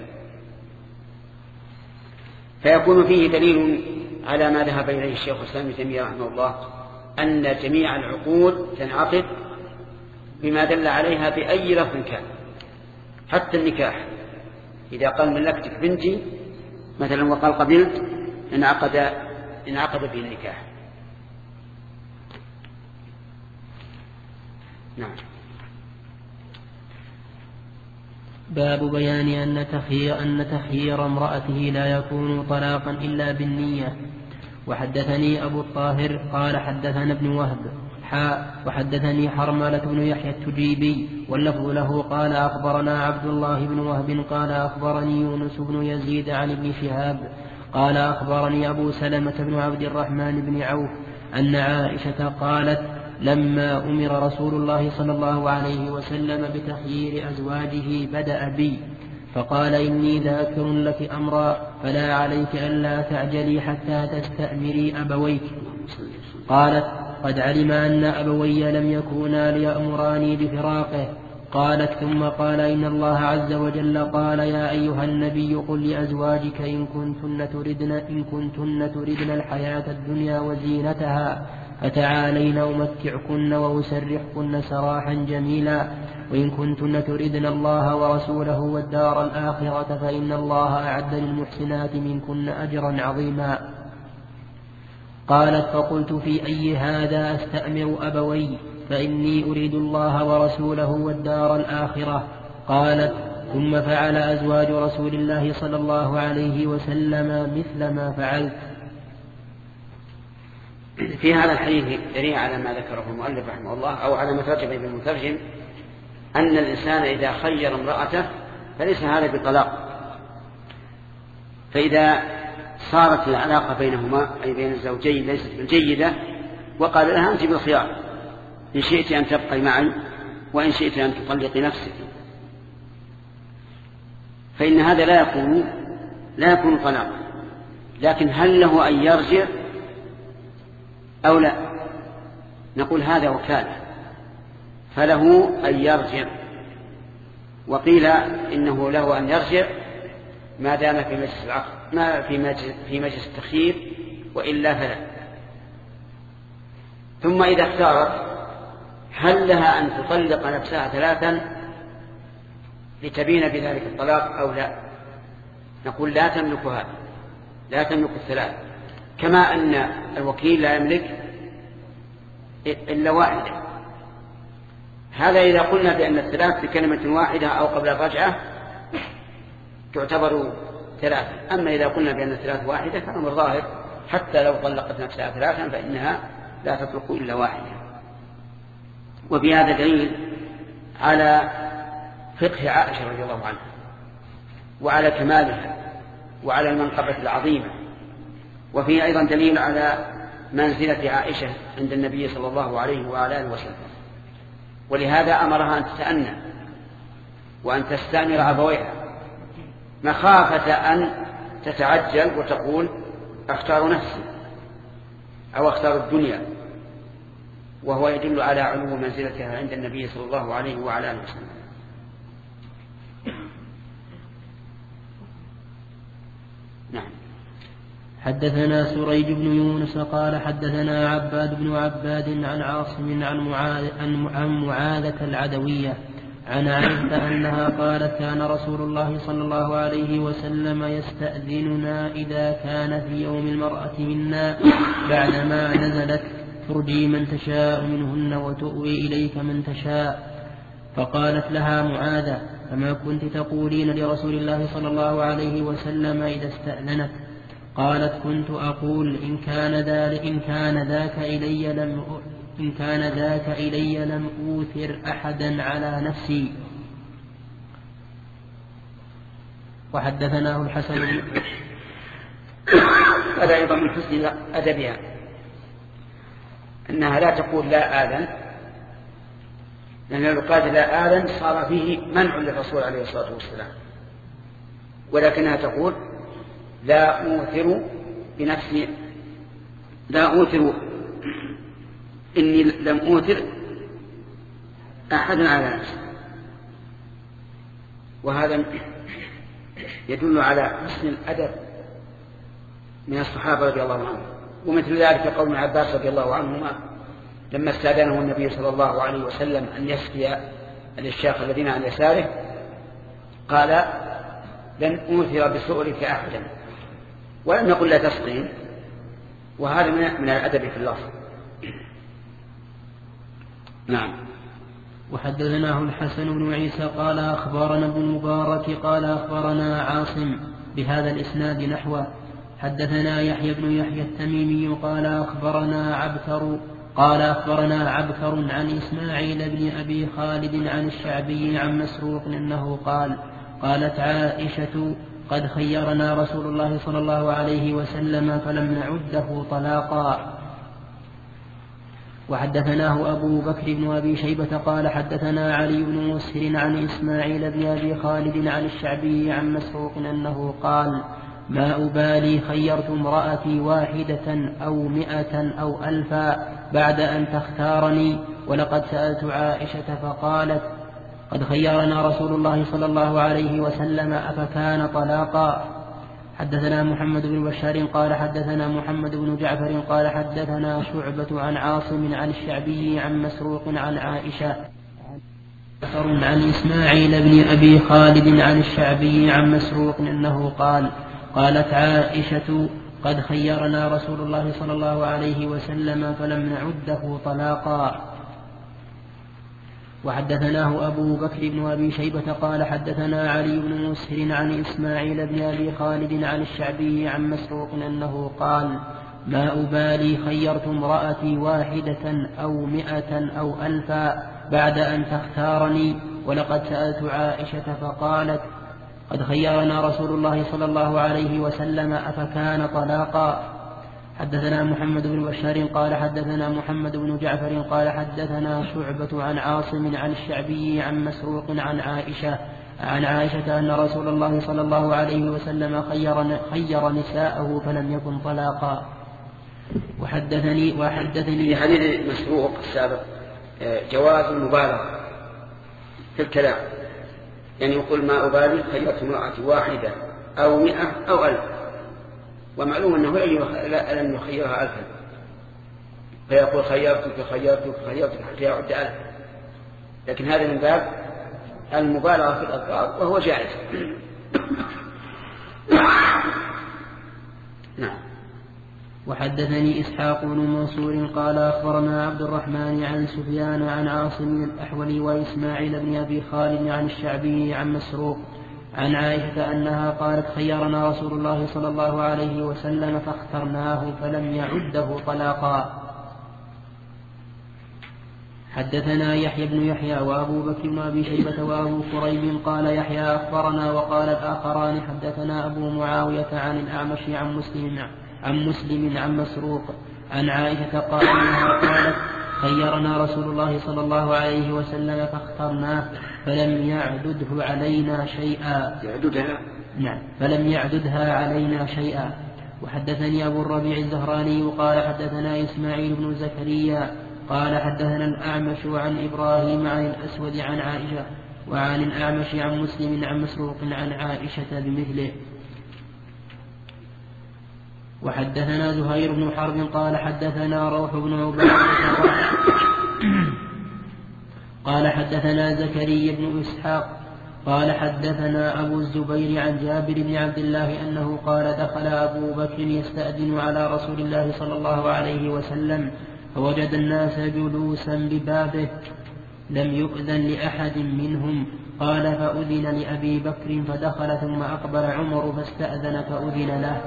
فيكون فيه دليل على ما ذهب إليه الشيخ الإسلام ابن تيمية رحمه الله، أن جميع العقود تنعقد بما دل عليها بأي لفظ كان، حتى النكاح. إذا قال ملكتك بنتي مثلا وقال قبلت انعقد به النكاح. نعم. باب بيان أن تخيير امرأته لا يكون طلاقا إلا بالنية. وحدثني أبو الطاهر قال حدثنا ابن وهب وحدثني حرملة بن يحيى التجيبي واللفظ له قال أخبرنا عبد الله بن وهب قال أخبرني يونس بن يزيد عن ابن شهاب قال أخبرني أبو سلمة بن عبد الرحمن بن عوف أن عائشة قالت لما أمر رسول الله صلى الله عليه وسلم بتخيير أزواجه بدأ بي فقال إني ذاكر لك أمرا فلا عليك ألا تعجلي حتى تستأمري أبويك. قالت قد علم أن أبوي لم يكونا ليأمراني بفراقه. قالت ثم قال إن الله عز وجل قال يا أيها النبي قل لأزواجك إن كنتن تردن الحياة الدنيا وزينتها فتعالين أمتعكن وأسرحكن سراحا جميلا وإن كنتن تردن الله ورسوله والدار الآخرة فإن الله أعد للمحسنات منكن أجرا عظيما. قالت فقلت في أي هذا أستأمر أبوي فإني أريد الله ورسوله والدار الآخرة. قالت ثم فعل أزواج رسول الله صلى الله عليه وسلم مثل ما فعلت. في هذا الحديث دليل على ما ذكره المؤلف رحمه الله أو على ما ترجم به المترجم، أن الإنسان إذا خير امرأته فليس هذا بطلاق. فإذا صارت العلاقة بينهما أي بين الزوجين ليست بالجيدة وقال لها أنت بالخيار، إن شئت أن تبقي معي وإن شئت أن تطلقي نفسك، فإن هذا لا يكون طلاق. لكن هل له أن يرجع أو لا؟ نقول هذا وكالة، فله أن يرجع. وقيل إنه له أن يرجع ما دام في مجلس العقد، ما في مجلس التخيير، وإلا فلا. ثم إذا اختارت هل لها أن تطلق نفسها 3 لتبين بذلك الطلاق أو لا؟ نقول لا تملك هذا، لا تملك 3، كما أن الوكيل لا يملك إلا 1. هذا إذا قلنا بأن 3 بكلمة واحدة أو قبل الرجعة تعتبر 3. أما إذا قلنا بأن 3 واحدة فأمر ظاهر، حتى لو طلقت نفسها 3 فإنها لا تطلق إلا 1. وفي هذا دليل على فقه عائشة رضي الله عنها وعلى كمالها وعلى المنقبة العظيمة. وفيه أيضا دليل على منزلة عائشة عند النبي صلى الله عليه وعلى آله وسلم، ولهذا أمرها أن تتأنى وأن تستأمر أبويها مخافة أن تتعجل وتقول أختار نفسي أو أختار الدنيا، وهو يدل على علو منزلتها عند النبي صلى الله عليه وعلى آله وسلم. نعم. حدثنا سريج بن يونس قال حدثنا عباد بن عباد عن عاصم عن معاذة العدوية عن عائشة أنها قالت كان رسول الله صلى الله عليه وسلم يستأذننا إذا كان في يوم المرأة منا بعدما نزلت ترجي من تشاء منهن وتؤوي إليك من تشاء. فقالت لها معاذة فما كنت تقولين لرسول الله صلى الله عليه وسلم إذا استأذنك؟ قالت كنت أقول إن كان ذاك إلي لم أوثر أحدا على نفسي. وحدثناه الحسن هذا أيضا من حسن أدبها أنها لا تقول لا آذن، لأن لو قالت لا آذن صار فيه منع للرسول عليه الصلاة والسلام، ولكنها تقول لا أوثر بنفسي، لا أوثر، إني لم أوثر أحدا على نفسي. وهذا يدل على حسن الأدب من الصحابة رضي الله عنهم. ومثل ذلك قول ابن عباس رضي الله عنهما لما استأذنه النبي صلى الله عليه وسلم أن يسقي الشيخ الذين عن يساره قال لن أوثر بسؤلك أحدا، ولم يقل لا تسقين، وهذا من الأدب في اللفظ. نعم. وحدثناه الحسن بن عيسى قال أخبرنا ابن المبارك قال أخبرنا عاصم بهذا الإسناد نحوه. حدثنا يحيى بن يحيى التميمي قال أخبرنا عبكر عن إسماعيل بن أبي خالد عن الشعبي عن مسروق أنه قالت عائشة قد خيرنا رسول الله صلى الله عليه وسلم فلم نعده طلاقا. وحدثناه أبو بكر بن أبي شيبة قال حدثنا علي بن مسهر عن إسماعيل بن أبي خالد عن الشعبي عن مسروق أنه قال ما أبالي خيرت امرأتي 1 أو 100 أو 1000 بعد أن تختارني، ولقد سألت عائشة فقالت قد خيرنا رسول الله صلى الله عليه وسلم أفكان طلاقا. حدثنا محمد بن بشار قال حدثنا محمد بن جعفر قال حدثنا شعبة عن عاصم عن الشعبي عن مسروق عن عائشة عن إسماعيل بن أبي خالد عن الشعبي عن مسروق أنه قالت عائشة قد خيرنا رسول الله صلى الله عليه وسلم فلم نعده طلاقا. وحدثناه أبو بكر بن أبي شيبة قال حدثنا علي بن مسهر عن إسماعيل بن أبي خالد عن الشعبي عن مسروق أنه قال ما أبالي خيرت امرأتي 1 أو 100 أو 1000 بعد أن تختارني. ولقد سألت عائشة فقالت قد خيرنا رسول الله صلى الله عليه وسلم أفكان طلاقا. حدثنا محمد بن بشار قال حدثنا محمد بن جعفر قال حدثنا شعبة عن عاصم عن الشعبي عن مسروق عن عائشة أن رسول الله صلى الله عليه وسلم خير نساءه فلم يكن طلاقا. وحدثني في حديث مسروق السابق جواز المبالغة في الكلام، يعني يقول ما أبالي خيرت امرأتي 1 أو 100 أو 1000، ومعلوم أنه لن يخيرها 1000، فيقول خيرتك حتى يعد 1000، لكن هذا من باب المبالغة في الألفاظ وهو جائز. نعم. وحدثني إسحاق بن منصور قال أخبرنا عبد الرحمن عن سفيان عن عاصم الأحولي وإسماعيل بن أبي خالد عن الشعبي عن مسروق عن عائشة أنها قالت خيرنا رسول الله صلى الله عليه وسلم فاخترناه فلم يعده طلاقا. حدثنا يحيى بن يحيى وأبو بكر بن أبي شيبة وأبو كريب قال يحيى أخبرنا وقال الآخران حدثنا أبو معاوية عن الأعمش عن مسلم عن مسروق عن عائشة قال أنها قالت خيرنا رسول الله صلى الله عليه وسلم فاخترناه فلم يعدده علينا شيئا. فلم يعددها علينا شيئا. وحدثني أبو الربيع الزهراني قال حدثنا إسماعيل بن زكريا قال حدثنا الأعمش عن إبراهيم عن الأسود عن عائشة وعن الأعمش عن مسلم عن مسروق عن عائشة بمثله. وحدثنا زهير بن حرب قال حدثنا روح بن عبادة قال حدثنا زكريا بن إسحاق قال حدثنا أبو الزبير عن جابر بن عبد الله أنه قال دخل أبو بكر يستأذن على رسول الله صلى الله عليه وسلم فوجد الناس جلوسا ببابه لم يؤذن لأحد منهم. قال فأذن لأبي بكر فدخل ثم أقبل عمر فاستأذن فأذن له.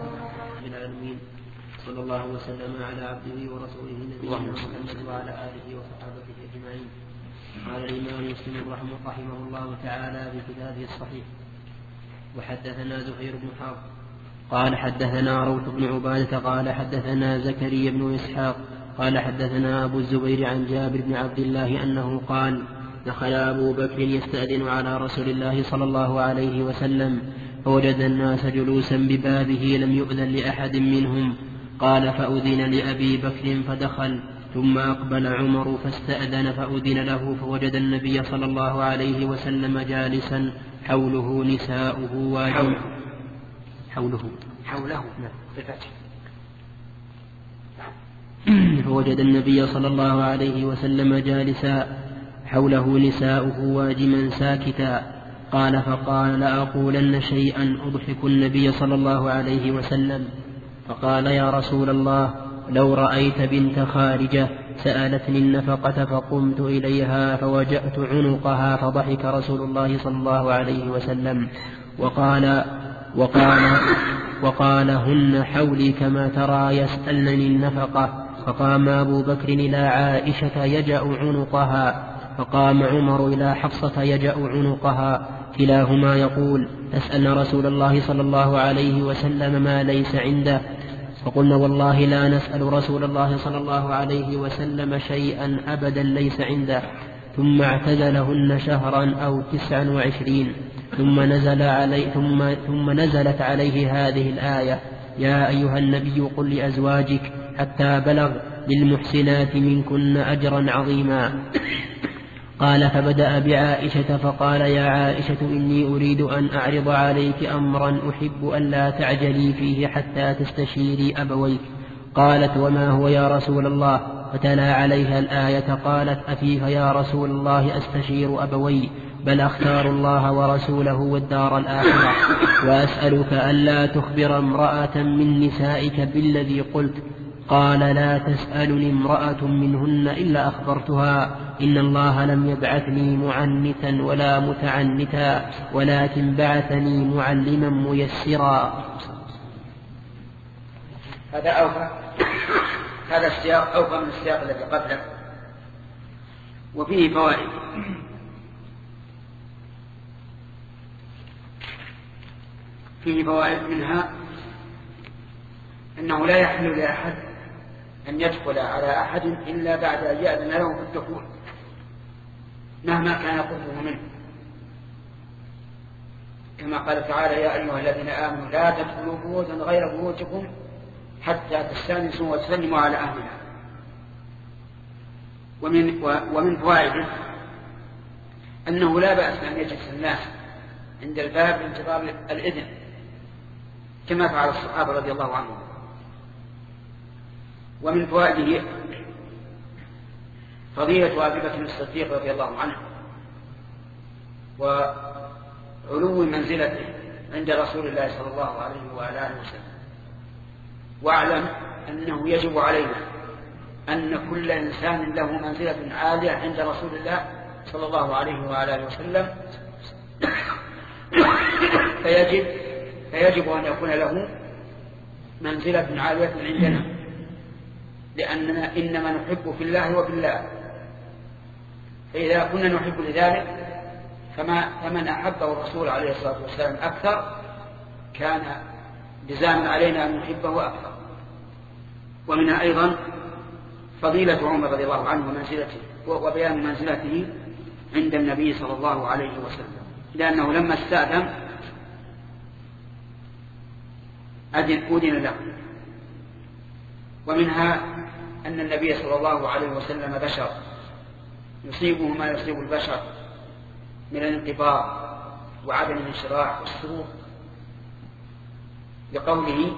صلى الله وسلم على عبده ورسوله نبينا محمد وعلى آله وصحابته أجمعين. قال الإمام مسلم رحمه الله تعالى في كتابه الصحيح. وحدثنا زهير بن حرب قال حدثنا روح بن عبادة قال حدثنا زكريا بن إسحاق قال حدثنا أبو الزبير عن جابر بن عبد الله أنه قال دخل أبو بكر يستأذن على رسول الله صلى الله عليه وسلم فوجد الناس جلوسا ببابه لم يؤذن لأحد منهم. قال فأذن لأبي بكر فدخل ثم أقبل عمر فاستأذن فأذن له فوجد النبي صلى الله عليه وسلم جالسا حوله نساؤه واجب فوجد النبي صلى الله عليه وسلم جالسا حوله نساؤه واجما ساكتا. قال فقال لأقولن شيئا أضحك النبي صلى الله عليه وسلم. فقال يا رسول الله لو رأيت بنت خارجة سألتني النفقة فقمت إليها فوجأت عنقها فضحك رسول الله صلى الله عليه وسلم وقال هن حولي كما ترى يسألني النفقة. فقام أبو بكر إلى عائشة يجأ عنقها فقام عمر إلى حفصة يجأ عنقها كلاهما يقول تسألن رسول الله صلى الله عليه وسلم ما ليس عنده. فقلنا والله لا نسأل رسول الله صلى الله عليه وسلم شيئا أبدا ليس عنده. ثم اعتزلهن شهرا أو 29 ثم نزلت عليه هذه الآية يا أيها النبي قل لأزواجك حتى بلغ للمحسنات منكن أجرا عظيما. قال فبدأ بعائشة فقال يا عائشة إني أريد أن أعرض عليك أمرا أحب أن لا تعجلي فيه حتى تستشيري أبويك. قالت وما هو يا رسول الله؟ فتلا عليها الآية قالت أفيك يا رسول الله أستشير أبوي بل أختار الله ورسوله والدار الآخرة وأسألك ألا تخبر امرأة من نسائك بالذي قلت. قال لا تسألني امرأة منهن إلا أخبرتها إن الله لم يبعثني معنتا ولا متعنتا ولكن بعثني معلما ميسرا. هذا أوفى، هذا السياق أوفى من السياق الذي قبله. وفيه فوائد. فيه فوائد منها أنه لا يحل لأحد أن يدخل على أحد إلا بعد أن يأذن له في الدخول مهما كان قربه منه، كما قال تعالى: يا أيها الذين آمنوا لا تدخلوا بيوتا غير بيوتكم حتى تستأنسوا وتسلموا على أهلها. ومن فوائده أنه لا بأس أن يجلس الناس عند الباب لانتظار الإذن كما فعل الصحابة رضي الله عنهم. ومن فوائده فضيلة أبي بكر الصديق رضي الله عنه وعلو منزلته عند رسول الله صلى الله عليه وآله وسلم. واعلم أنه يجب علينا أن كل إنسان له منزلة عالية عند رسول الله صلى الله عليه وآله وسلم، فيجب أن يكون له منزلة عالية عندنا، لأننا إنما نحب في الله وبالله. فإذا كنا نحب لذلك فمن أحبه الرسول عليه الصلاة والسلام أكثر كان لزاما علينا أن نحبه أكثر. ومنها أيضا فضيلة عمر رضي الله عنه ومنزلته وبيان منزلته عند النبي صلى الله عليه وسلم، لأنه لما استأذن أذن له. ومنها أن النبي صلى الله عليه وسلم بشر يصيبه ما يصيب البشر من الانقباض وعدم الانشراح والسرور، لقوله: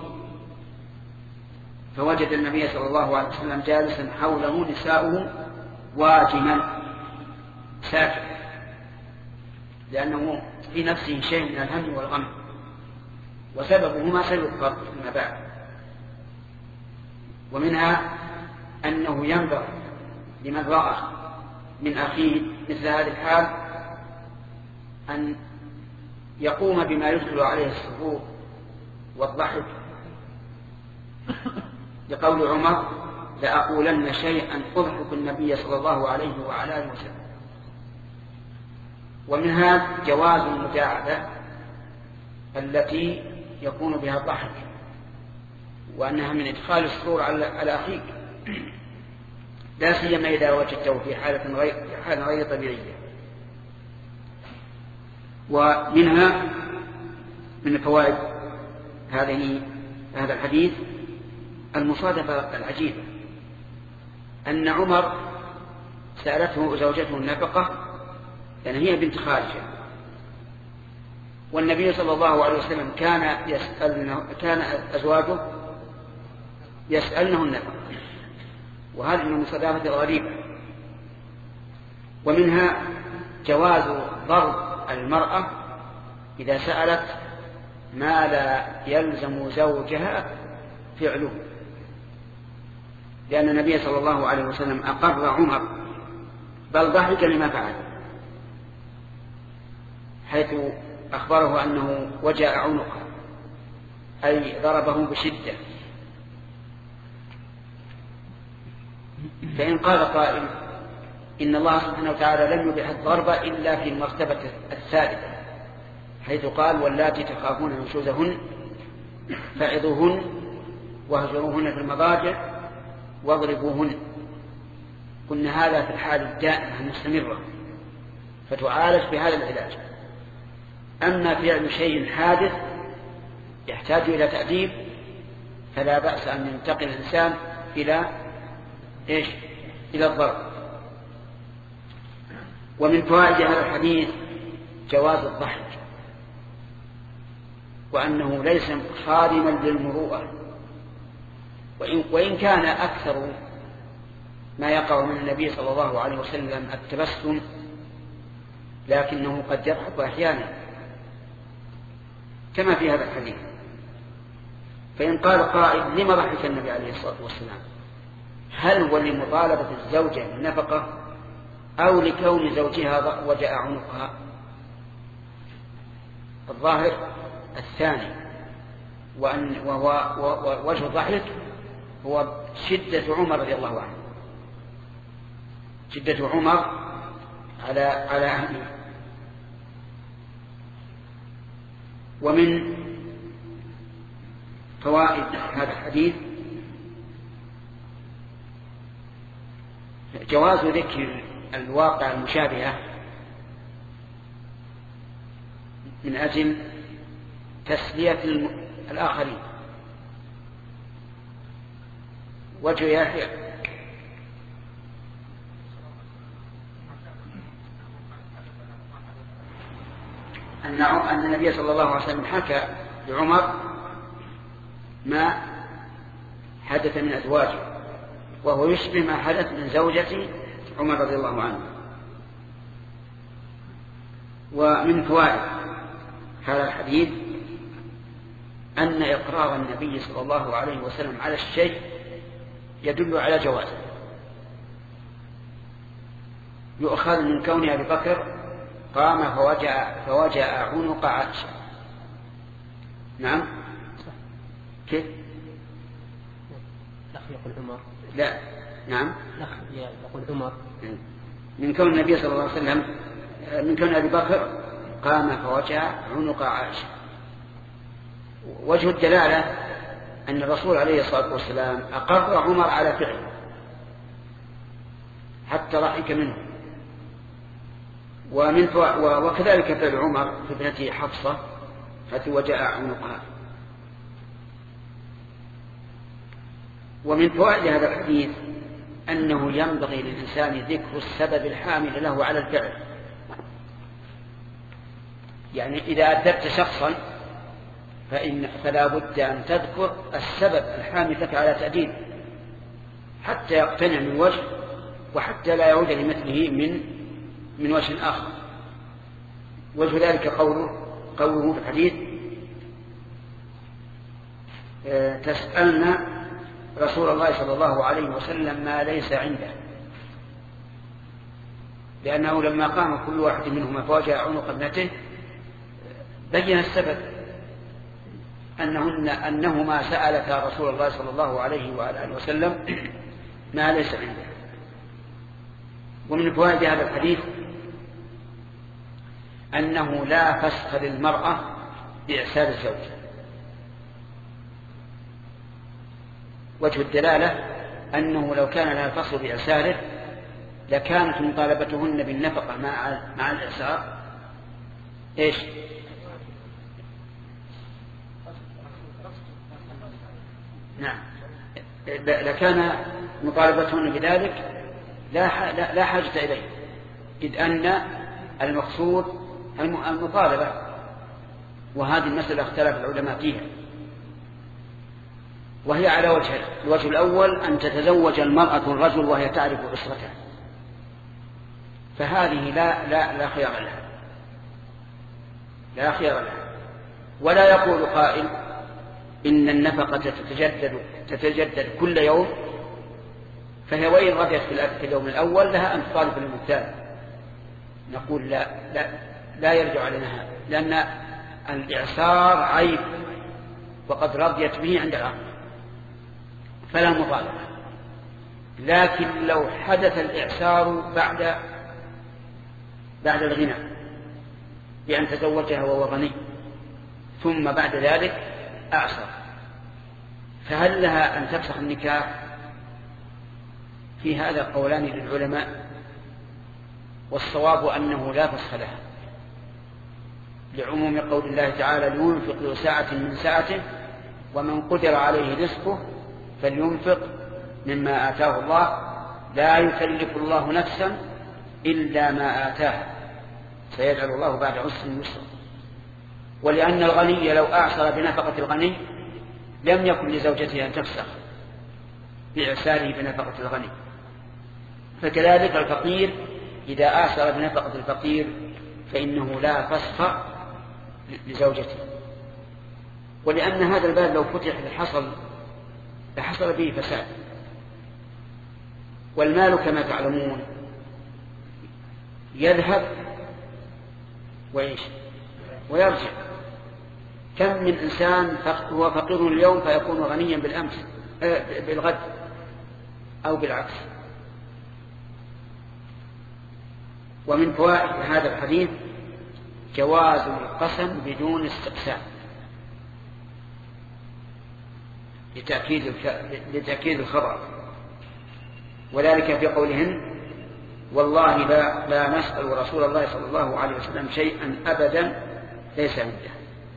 فوجد النبي صلى الله عليه وسلم جالسا حوله نساؤه واجما ساكت، لأنه في نفسه شيء من الهم والغم، وسببه ما سيذكر فيما بعد. ومنها أنه ينبغي لمن رأى من أخيه مثل هذه الحال أن يقوم بما يدخل عليه السرور والضحك، لقول عمر: لأقولن شيئا أضحك النبي صلى الله عليه وعلى آله وسلم. ومنها جواز المداعبة التي يكون بها الضحك، وأنها من إدخال السرور على أخيك، لا سيما إذا وجدته في حالة غير طبيعية. ومنها من فوائد هذا الحديث المصادفة العجيبة، أن عمر سألته زوجته النفقة، لأن هي بنت خارجة، والنبي صلى الله عليه وسلم كان أزواجه يسألنه النفقة، وهذه من المصادفة الغريبة. ومنها جواز ضرب المرأة إذا سألت ما لا يلزم زوجها فعله، لأن النبي صلى الله عليه وسلم أقر عمر، بل ضحك لما فعل، حيث أخبره أنه وجاء عنقه، أي ضربه بشدة. فإن قال قائل: إن الله سبحانه وتعالى لم يبح الضرب إلا في المرتبة الثالثة، حيث قال: واللاتي تخافون نشوزهن فعظوهن واهجروهن في المضاجع واضربوهن. قلنا هذا في الحال الدائمة المستمرة، فتعالج بهذا العلاج. أما فعل شيء حادث يحتاج إلى تأديب فلا بأس أن ينتقل الإنسان إلى الضرب. ومن فوائد هذا الحديث جواز الضحك، وأنه ليس خادما للمروءة، وإن كان أكثر ما يقع من النبي صلى الله عليه وسلم التبسم، لكنه قد يضحك أحيانا كما في هذا الحديث. فإن قال قائل: لما ضحك النبي عليه الصلاة والسلام؟ هل هو لمطالبة الزوجة بالنفقة أو لكون زوجها وجاء عنقها؟ الظاهر الثاني، وهو وجه الضحك هو شدة عمر رضي الله عنه، شدة عمر على أهله. ومن فوائد هذا الحديث جواز ذكر الواقع المشابهة من أجل تسلية الآخرين. وجه يحيى أن النبي صلى الله عليه وسلم حكى لعمر ما حدث من أزواجه، وهو يشبه ما حدث من زوجة عمر رضي الله عنه. ومن فوائد هذا الحديث أن إقرار النبي صلى الله عليه وسلم على الشيء يدل على جوازه. يؤخذ من كون أبي بكر قام فوجأ عنق عائشة. نعم كيف؟ الأخ يقول عمر. لا نعم الأخ يقول عمر. من كون النبي صلى الله عليه وسلم من كون أبي بكر قام فوجأ عنق عائشة. وجه الدلالة أن الرسول عليه الصلاة والسلام أقر عمر على فعله حتى ضحك منه. وكذلك فعل عمر في ابنته حفصة حتى وجاء عنقها. ومن فوائد هذا الحديث أنه ينبغي للإنسان ذكر السبب الحامل له على الفعل. يعني إذا أدبت شخصا فلا بد أن تذكر السبب الحامل لك على تأديبه حتى يقتنع من وجه وحتى لا يعود لمثله من وجه آخر. وجه ذلك قوله في الحديث تسألنا رسول الله صلى الله عليه وسلم ما ليس عنده، لأنه لما قام كل واحد منهما فوجأ عنق ابنته بين السبب أنهما سألتا رسول الله صلى الله عليه وآله وسلم ما ليس عنده. ومن فوائد هذا الحديث أنه لا فسخ للمرأة بإعسار الزوج. وجه الدلالة أنه لو كان لها الفصل بإعساره لكانت مطالبتهن بالنفقة مع الإعسار إيش؟ نعم لكان مطالبتهن بذلك لا حاجة إليه، إذ أن المقصود المطالبة. وهذه المسألة اختلف العلماء فيها، وهي على وجهين. الوجه الأول أن تتزوج المرأة الرجل وهي تعرف أسرته، فهذه لا خيار لها، لا خيار لها. ولا يقول قائل إن النفقة تتجدد كل يوم، فهي وإن رضيت في اليوم الأول لها أن تطالب اليوم الثاني. نقول لا يرجع علينا هذا، لأن الإعسار عيب وقد رضيت به عند العقل فلا مطالبة. لكن لو حدث الإعسار بعد الغنى بأن تزوجها وهو غني ثم بعد ذلك أعسر، فهل لها أن تفسخ النكاح؟ في هذا قولان للعلماء، والصواب أنه لا فسخ لها لعموم قول الله تعالى لينفق ذو سعة من سعته ومن قدر عليه رزقه فلينفق مما آتاه الله لا يكلف الله نفسا إلا ما آتاها سيجعل الله بعد عسر يسرا. ولأن الغني لو أعسر بنفقة الغني لم يكن لزوجته أن تفسخ بإعساره بنفقة الغني، فكذلك الفقير إذا أعسر بنفقة الفقير فإنه لا فسخ لزوجته. ولأن هذا الباب لو فتح لحصل به فساد، والمال كما تعلمون يذهب ويرجع، كم من إنسان هو فقير اليوم فيكون غنيا بالأمس بالغد أو بالعكس. ومن فوائد هذا الحديث جواز القسم بدون استقسام لتأكيد الخبر، وذلك في قولهن والله لا نسأل رسول الله صلى الله عليه وسلم شيئا أبدا ليس عنده.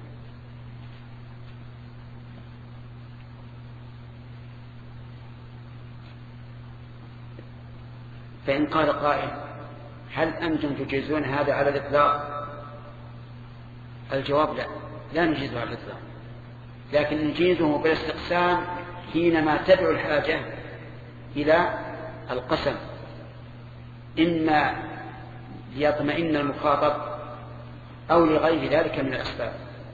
فإن قال قائل هل أنتم تجيزون هذا على الإطلاق؟ الجواب لا نجيزه على الإطلاق، لكن نجيزه بالاستقسام حينما تدعو الحاجة إلى القسم، إما ليطمئن المخاطب أو لغير ذلك من الأسباب.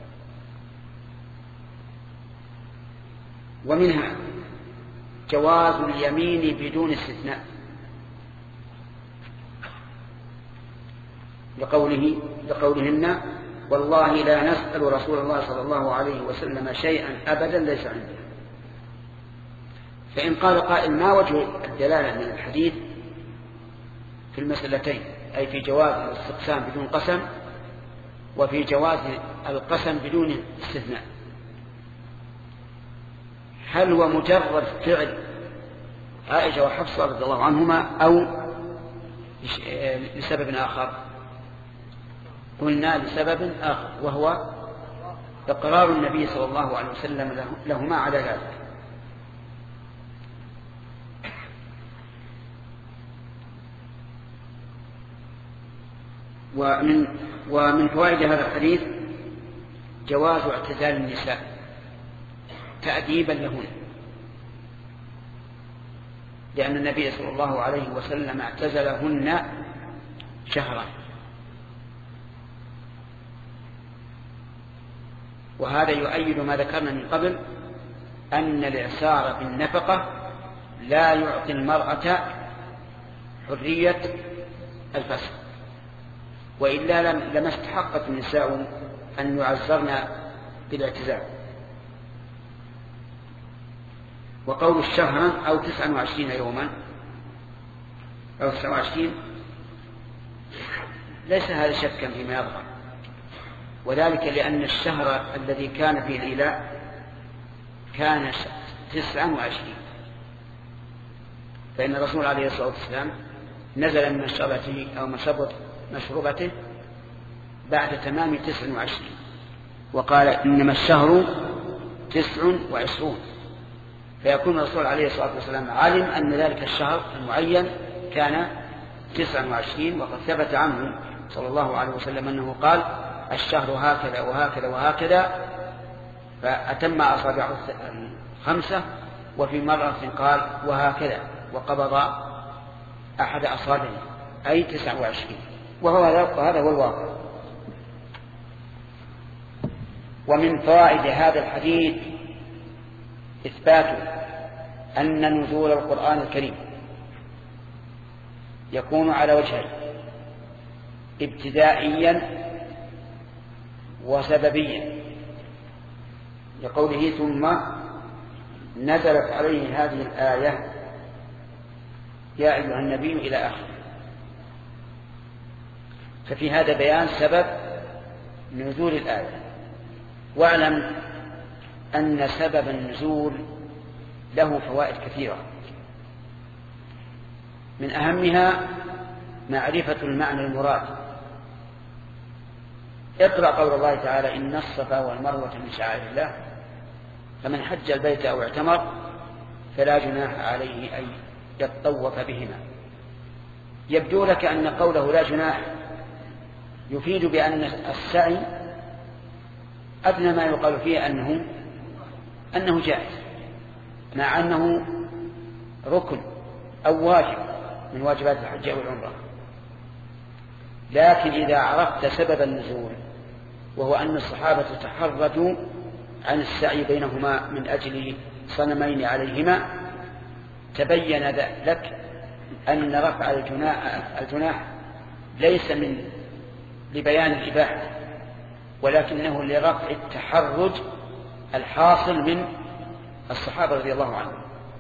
ومنها جواز اليمين بدون استثناء لقولهن والله لا نسأل رسول الله صلى الله عليه وسلم شيئا أبدا ليس عنده. فإن قال قائل ما وجه الدلالة من الحديث في المسألتين، أي في جواز الاستقسام بدون قسم وفي جواز القسم بدون استثناء، هل هو مجرد فعل عائشة وحفصة رضي الله عنهما أو لسبب آخر؟ قلنا لسبب آخر، وهو إقرار النبي صلى الله عليه وسلم لهما على ذلك. ومن فوائد هذا الحديث جواز اعتزال النساء تأديبا لهن، لأن النبي صلى الله عليه وسلم اعتزلهن شهرا، وهذا يؤيد ما ذكرنا من قبل أن الإعسار بالنفقة لا يعطي المرأة حرية الفسخ، وإلا لما استحقت النساء أن يعزرن بالاعتزال. وقول الشهر أو 29 يوما أو 29 ليس هذا شكا فيما يظهر، وذلك لأن الشهر الذي كان فيه الإيلاء كان 29، فإن الرسول عليه الصلاة والسلام نزل من مشربته أو مشروبته بعد تمام 29، وقال إنما الشهر 29، فيكون الرسول عليه الصلاة والسلام علم أن ذلك الشهر المعين كان 29، وقد ثبت عنه صلى الله عليه وسلم أنه قال الشهر هكذا وهكذا وهكذا، فأتم أصابعه 5، وفي مرة قال وهكذا وقبض أحد أصابعه أي 29، وهذا هو الواقع. ومن فوائد هذا الحديث إثبات أن نزول القرآن الكريم يكون على وجهين: ابتدائيا وسببيا، لقوله ثم نزلت عليه هذه الآية يا أيها النبي إلى آخره. ففي هذا بيان سبب نزول الآية. واعلم أن سبب النزول له فوائد كثيرة، من أهمها معرفة المعنى المراد. اقرأ قول الله تعالى إن الصفا والمروة من شعائر الله فمن حج البيت أو اعتمر فلا جناح عليه أن يطوف بهما. يبدو لك أن قوله لا جناح يفيد بأن السعي أدنى ما يقال فيه أنه جائز، مع أنه ركن أو واجب من واجبات الحج أو العمرة. لكن إذا عرفت سبب النزول، وهو أن الصحابة تحرجوا عن السعي بينهما من أجل صنمين عليهما، تبين لك أن رفع الجناح ليس لبيان الإباحة، ولكنه لرفع التحرج الحاصل من الصحابة رضي الله عنهم.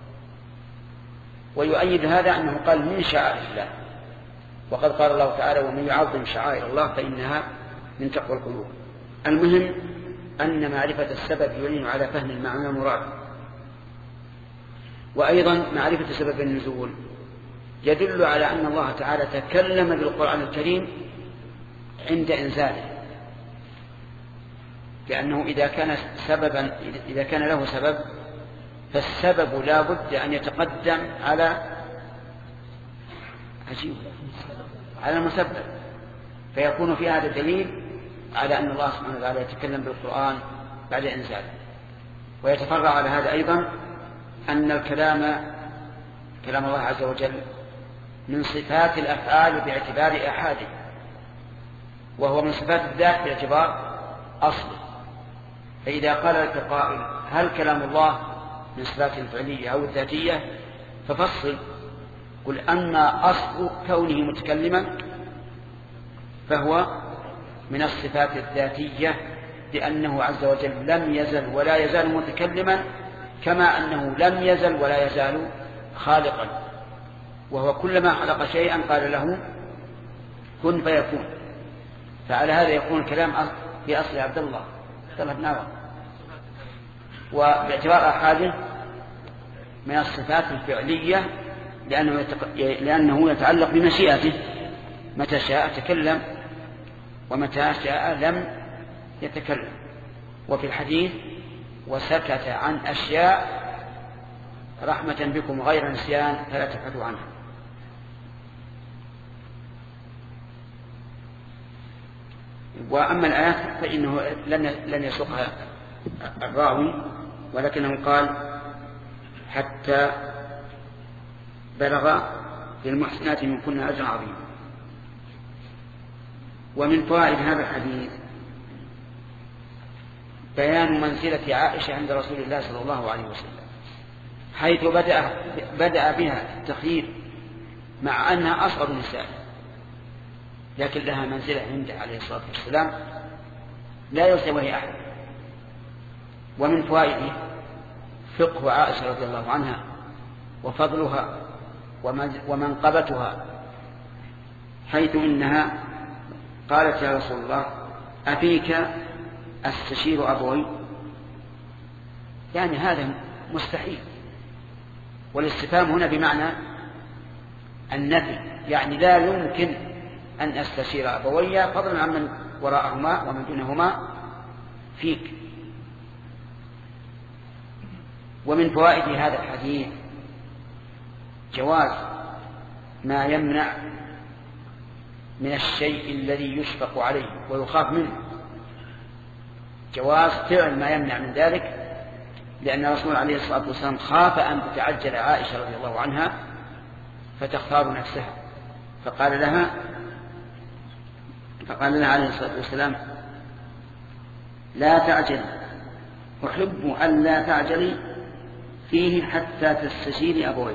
ويؤيد هذا أنه قال من شعائر الله، وقد قال الله تعالى ومن يعظم شعائر الله فإنها من تقوى القلوب. المهم أن معرفة السبب يعين على فهم المعنى المراد. وأيضا معرفة سبب النزول يدل على أن الله تعالى تكلم بالقرآن الكريم عند إنزاله، لأنه إذا كان له سبب فالسبب لا بد أن يتقدم على المسبب، فيكون في هذا الدليل على أن الله سبحانه وتعالى يتكلم بالقرآن بعد إنزاله. ويتفرع على هذا أيضا أن كلام الله عز وجل من صفات الأفعال باعتبار أحاده، وهو من صفات الذات باعتبار أصله. فإذا قال لك قائل هل كلام الله من صفات الفعلية أو الذاتية ففصل، قل أما أصل كونه متكلما فهو من الصفات الذاتية، لأنه عز وجل لم يزل ولا يزال متكلما، كما أنه لم يزل ولا يزال خالقا، وهو كلما خلق شيئا قال له كن فيكون. فعلى هذا يكون الكلام في أصل عبد الله بن عمر، وباعتبار أحاده من الصفات الفعلية لأنه يتعلق بمشيئته، متى شاء تكلم ومتى شاء لم يتكلم. وفي الحديث وسكت عن أشياء رحمة بكم غير نسيان فلا تبحثوا عنها. وأما الآيات فإنه لن يسوقها الراوي، ولكنه قال حتى بلغ للمحسنات منكن أجرا عظيما. ومن فوائد هذا الحديث بيان منزلة عائشة عند رسول الله صلى الله عليه وسلم، حيث بدأ بها التخيير مع أنها أصغر النساء، لكن لها منزلة عنده عليه الصلاة والسلام لا يساويها أحد. ومن فوائده فقه عائشة رضي الله عنها وفضلها ومنقبتها، حيث إنها قالت يا رسول الله أفيك أستشير أبوي، يعني هذا مستحيل. والاستفهام هنا بمعنى النفي، يعني لا يمكن أن أستشير أبوي فضلا عن من وراءهما ومن دونهما فيك. ومن فوائد هذا الحديث جواز ما يمنع من الشيء الذي يشفق عليه ويخاف منه، جواز فعل ما يمنع من ذلك، لأن الرسول عليه الصلاة والسلام خاف أن تتعجل عائشة رضي الله عنها فتختار نفسها، فقال لها عليه الصلاة والسلام لا تعجل، أحب أن لا تعجلي فيه حتى تستشيري أبويك.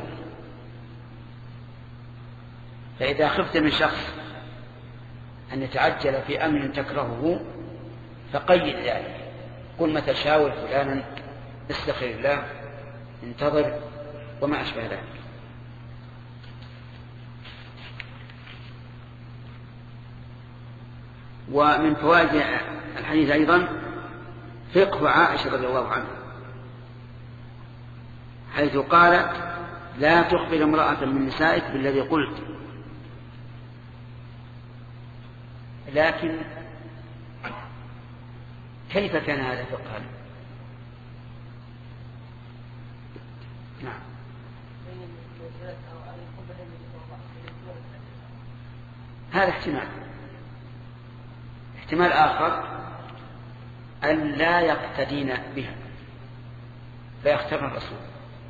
فإذا خفت من شخص أن يتعجل في أمر تكرهه فقيد ذلك، قل متى شاور فلانا، استخير الله، انتظر، وما أشبه ذلك. ومن فوائد الحديث أيضا فقه عائشة رضي الله عنها، حيث قالت لا تخبر امرأة من نسائك بالذي قلت. لكن كيف كان هذا فقها؟ نعم، هذا احتمال آخر أن لا يقتدين بها فيختار الرسول،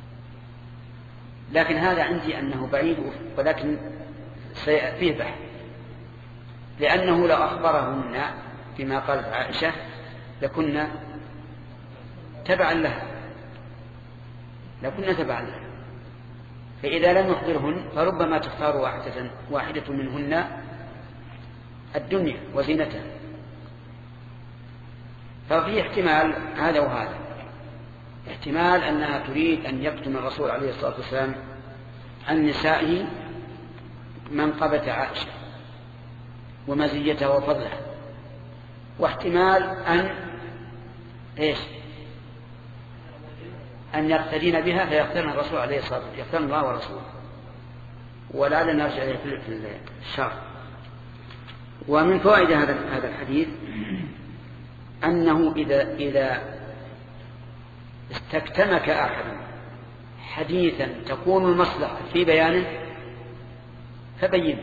لكن هذا عندي أنه بعيد، ولكن فيه بحث، لأنه لو أخبرهن فيما قالت عائشة لكنا تبعا لها، فإذا لم يخبرهن فربما تختار واحدة منهن الدنيا وزينتها. ففي احتمال هذا وهذا. احتمال أنها تريد أن يكتم الرسول عليه الصلاة والسلام عن نسائه منقبة عائشة ومزيتها وفضلها، واحتمال أن يقتدين بها فيقتلن الرسول عليه الصلاة والسلام، يقتلن الله ورسوله. ولعلنا نرجع إليه في الشرح. ومن فوائد هذا الحديث أنه إذا استكتمك أحد حديثا تكون المصلحة في بيانه فبين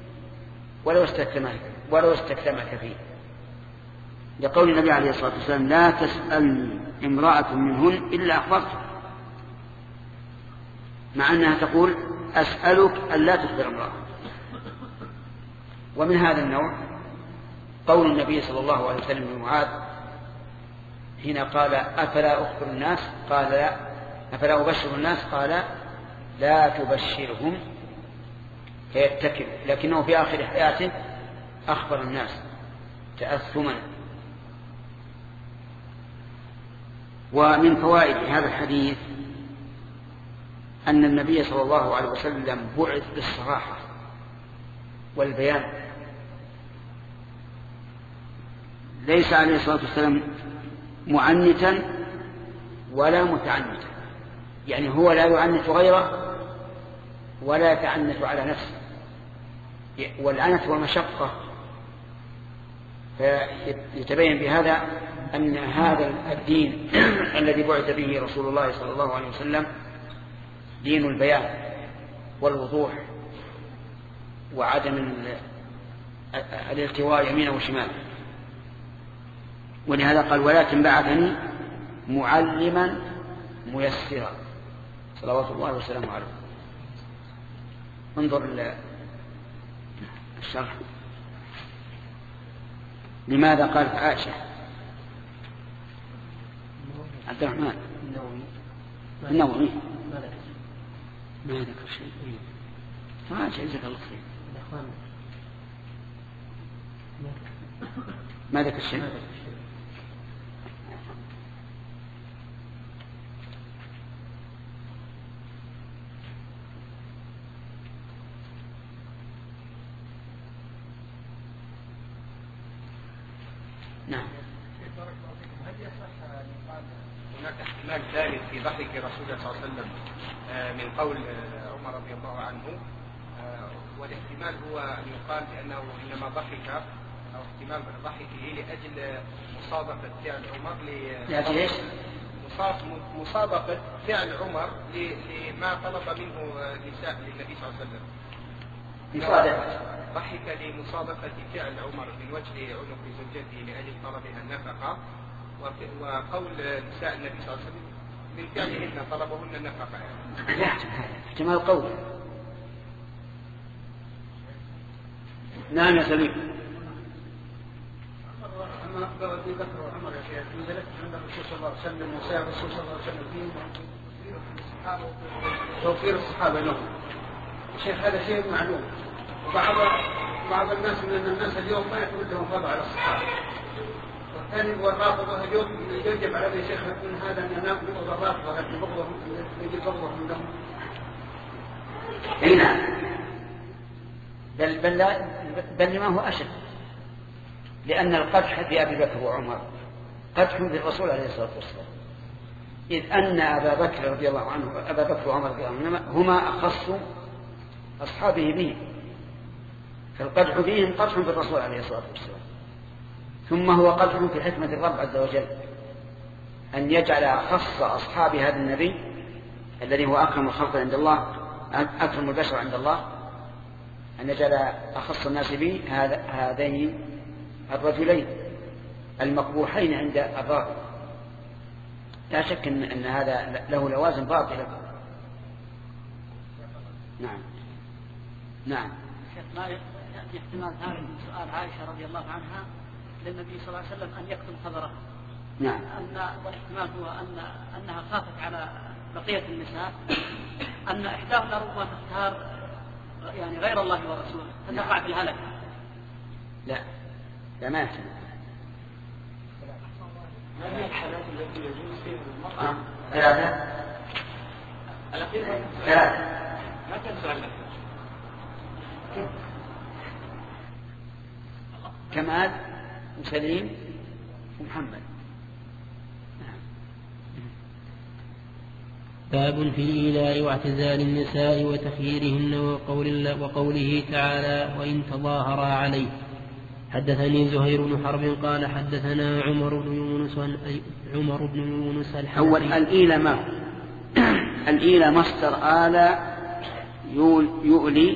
ولو استكتمك فيه، لقول النبي عليه الصلاة والسلام: لا تسألني امرأة منهن إلا أخبرتها، مع أنها تقول: أسألك ألا تخبر امرأة. ومن هذا النوع قول النبي صلى الله عليه وسلم لمعاذ حين قال: أفلا أخبر الناس؟ قال: لا. أفلا أبشر الناس؟ قال: لا تبشرهم فيتكل. لكنه في آخر حياته أخبر الناس تأثما. ومن فوائد هذا الحديث أن النبي صلى الله عليه وسلم بعث بالصراحة والبيان، ليس عليه الصلاة والسلام معنتا ولا متعنتا، يعني هو لا يعنت غيره ولا يتعنت على نفسه، والعنت والمشقة. فيتبين بهذا أن هذا الدين الذي بعث به رسول الله صلى الله عليه وسلم دين البيان والوضوح وعدم الالتواء يمينا وشمالا. ولهذا قال: ولكن بعثني معلما ميسرا، صلوات الله وسلامه عليه. انظر الشرح. لماذا قالت عائشة؟ عبد الرحمن النووي ما ذكر شيء. عائشة جزاك الله خير ما ذكر شيء. نعم. هناك احتمال ثالث في ضحك رسول الله صلى الله عليه وسلم من قول عمر رضي الله عنه، والاحتمال هو أن يقال بأنه إنما ضحك أو احتمال ضحكه لأجل مصادقة فعل عمر مصادقة فعل عمر لما طلب منه نساء للنبي صلى الله عليه وسلم. ضحك لمصادقة فعل عمر من وجه عنق زوجته لأجل طلبها النفقة، وقول نساء النبي صلى الله عليه وسلم من فعلهن طلبهن النفقة. لا احتمال قول. نعم يا سليم. أما أخبر أبي بكر وعمر يا شيخ نزلت عند الرسول صلى الله عليه وسلم وسائر الرسول صلى الله عليه وسلم فيهم توفير الصحابة لهم. شيخ هذا شيء معلوم، وبعض الناس من الناس اليوم ما يكون لهم فضل على الصحابة، والثاني والرافضة اليوم يجب على أبي شيخ من هذا أن ننام بغض الرافضة يجب بغضهم لهم. أي نعم. بل لما هو أشد، لأن القدح في أبي بكر وعمر قدح في الرسول عليه الصلاة والسلام، إذ أن أبا بكر رضي الله عنه أبا بكر وعمر رضي الله عنهما هما أخص أصحابه به، فالقدح فيهم قدح في الرسول عليه الصلاة والسلام. ثم هو قدح في حكمة الرب عز وجل أن يجعل أخص أصحاب هذا النبي الذي هو أكرم الخلق عند الله، أكرم البشر عند الله، أن يجعل أخص الناس به هذين الرجلين المقبوحين عند الرافض. لا شك أن هذا له لوازم باطلة. نعم. ما يأتي احتمال ثالث من سؤال عائشة رضي الله عنها للنبي صلى الله عليه وسلم أن يكتم خبره. نعم. والاحتمال هو أنها خافت على بقية النساء أن إحداهن ربما تختار يعني غير الله ورسوله فتقع في الهلكة. لا ما يحتمل. ما هي الحالات التي يجوز فيها المطعم؟ ثلاثة. ما تنسى الأخير. كمال وسليم ومحمد. باب في الإيلاء واعتزال النساء وتخييرهن وقوله تعالى وإن تظاهرا عليه. حدثني زهير بن حرب قال حدثنا عمر بن يونس الحنفي. أول الإيلة ما الإيلة مصدر آل يؤلي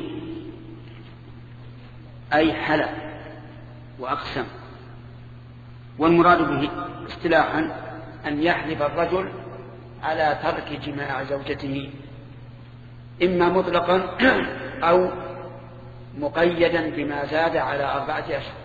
أي حلف وأقسم، والمراد به اصطلاحا أن يحلف الرجل على ترك جماع زوجته إما مطلقا أو مقيدا بما زاد على 4 أشهر.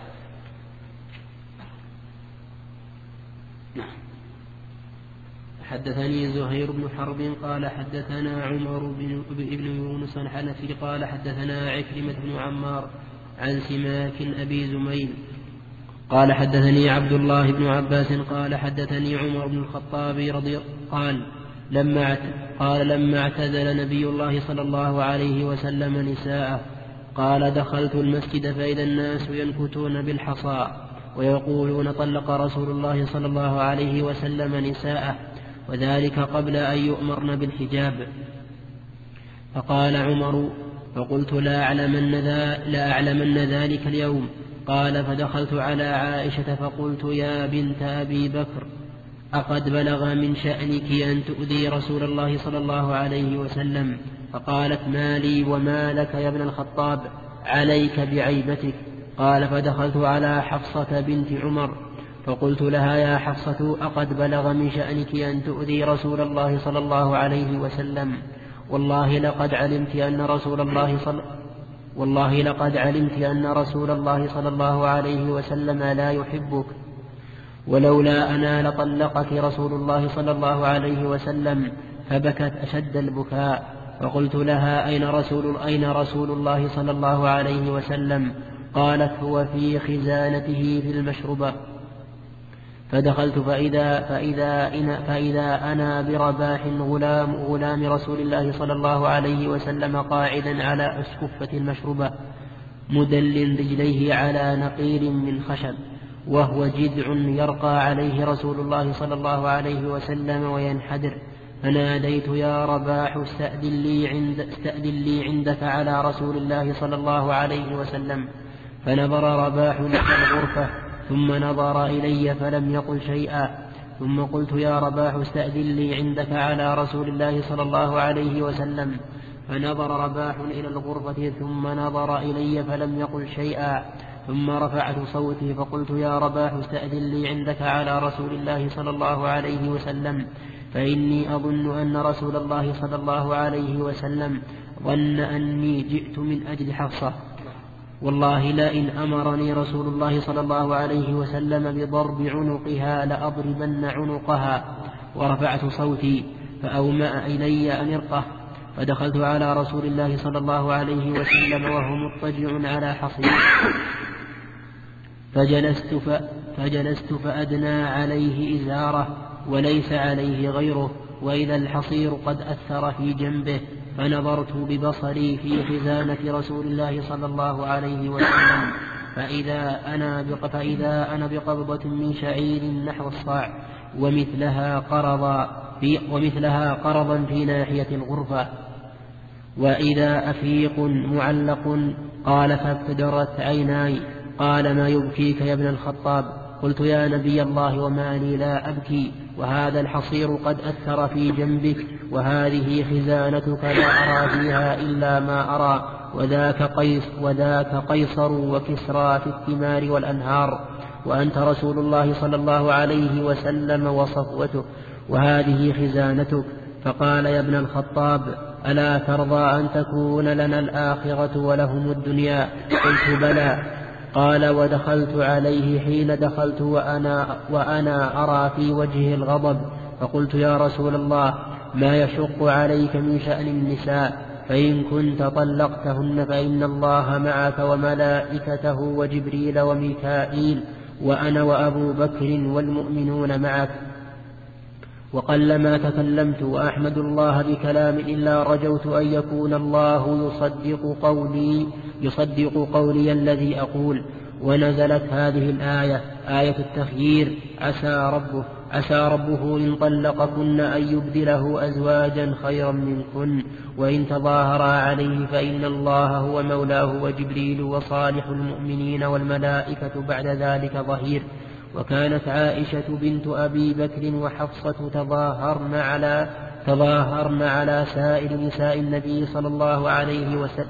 حدثني زهير بن حرب قال حدثنا عمر بن يونس الحنفي قال حدثنا عكرمة بن عمار عن سماك أبي زميل قال حدثني عبد الله بن عباس قال حدثني عمر بن الخطاب قال لما اعتزل نبي الله صلى الله عليه وسلم نساءه قال دخلت المسجد فإذا الناس ينكتون بالحصى ويقولون طلق رسول الله صلى الله عليه وسلم نساءه، وذلك قبل أن يؤمرن بالحجاب. فقال عمر فقلت لا أعلمن ذلك اليوم. قال فدخلت على عائشة فقلت يا بنت أبي بكر أقد بلغ من شأنك أن تؤذي رسول الله صلى الله عليه وسلم؟ فقالت ما لي وما لك يا ابن الخطاب، عليك بعيبتك. قال فدخلت على حفصة بنت عمر فقلت لها يا حفصة أقد بلغ من شأنك أن تؤذي رسول الله صلى الله عليه وسلم؟ والله لقد علمت أن رسول الله صلى الله عليه وسلم لا يحبك، ولولا أنا لطلقك رسول الله صلى الله عليه وسلم. فبكت أشد البكاء. فقلت لها أين رسول الله صلى الله عليه وسلم؟ قالت هو في خزانته في المشربة. فدخلت فإذا أنا برباح غلام رسول الله صلى الله عليه وسلم قاعدا على أسكفة المشربة مدل رجليه على نقير من خشب، وهو جذع يرقى عليه رسول الله صلى الله عليه وسلم وينحدر. فناديت يا رباح استأذن لي عندك على رسول الله صلى الله عليه وسلم. فنظر رباح إلى الغرفة ثم نظر إلي فلم يقل شيئا. ثم قلت يا رباح استأذن لي عندك على رسول الله صلى الله عليه وسلم. فنظر رباح إلى الغرفة ثم نظر إلي فلم يقل شيئا. ثم رفعت صوتي فقلت يا رباح استأذن لي عندك على رسول الله صلى الله عليه وسلم، فإني أظن أن رسول الله صلى الله عليه وسلم ظن أني جئت من أجل حفصة. والله لئن أمرني رسول الله صلى الله عليه وسلم بضرب عنقها لأضربن عنقها. ورفعت صوتي فأومأ إلي أن ارقه. فدخلت على رسول الله صلى الله عليه وسلم وهو مضطجع على حصير، فجلست فأدنى عليه إزاره وليس عليه غيره، وإذا الحصير قد أثر في جنبه. فنظرت ببصري في خزانة رسول الله صلى الله عليه وسلم فإذا أنا بقبضة من شعير نحو الصاع ومثلها قرضا في ناحية الغرفة، وإذا أفيق معلق. قال فابتدرت عيناي. قال ما يبكيك يا ابن الخطاب؟ قلت يا نبي الله وما لي لا أبكي، وهذا الحصير قد أثر في جنبك، وهذه خزانتك لا أرى فيها إلا ما أرى، وذاك قيصر وكسرى في الثمار والأنهار، وأنت رسول الله صلى الله عليه وسلم وصفوته، وهذه خزانتك. فقال يا ابن الخطاب ألا ترضى أن تكون لنا الآخرة ولهم الدنيا؟ قلت بلى. قال ودخلت عليه حين دخلت وأنا أرى في وجهه الغضب، فقلت يا رسول الله ما يشق عليك من شأن النساء؟ فإن كنت طلقتهن فإن الله معك وملائكته وجبريل وميكائيل وأنا وأبو بكر والمؤمنون معك. وقلما تكلمت وأحمد الله بكلام إلا رجوت أن يكون الله يصدق قولي الذي أقول. ونزلت هذه الآية آية التخيير عسى ربه إن طلقكن أن يبدله أزواجا خيرا منكن وإن تظاهرا عليه فإن الله هو مولاه وجبريل وصالح المؤمنين والملائكة بعد ذلك ظهير. وكانت عائشة بنت أبي بكر وحفصة تظاهرن على سائر نساء النبي صلى الله عليه وسلم.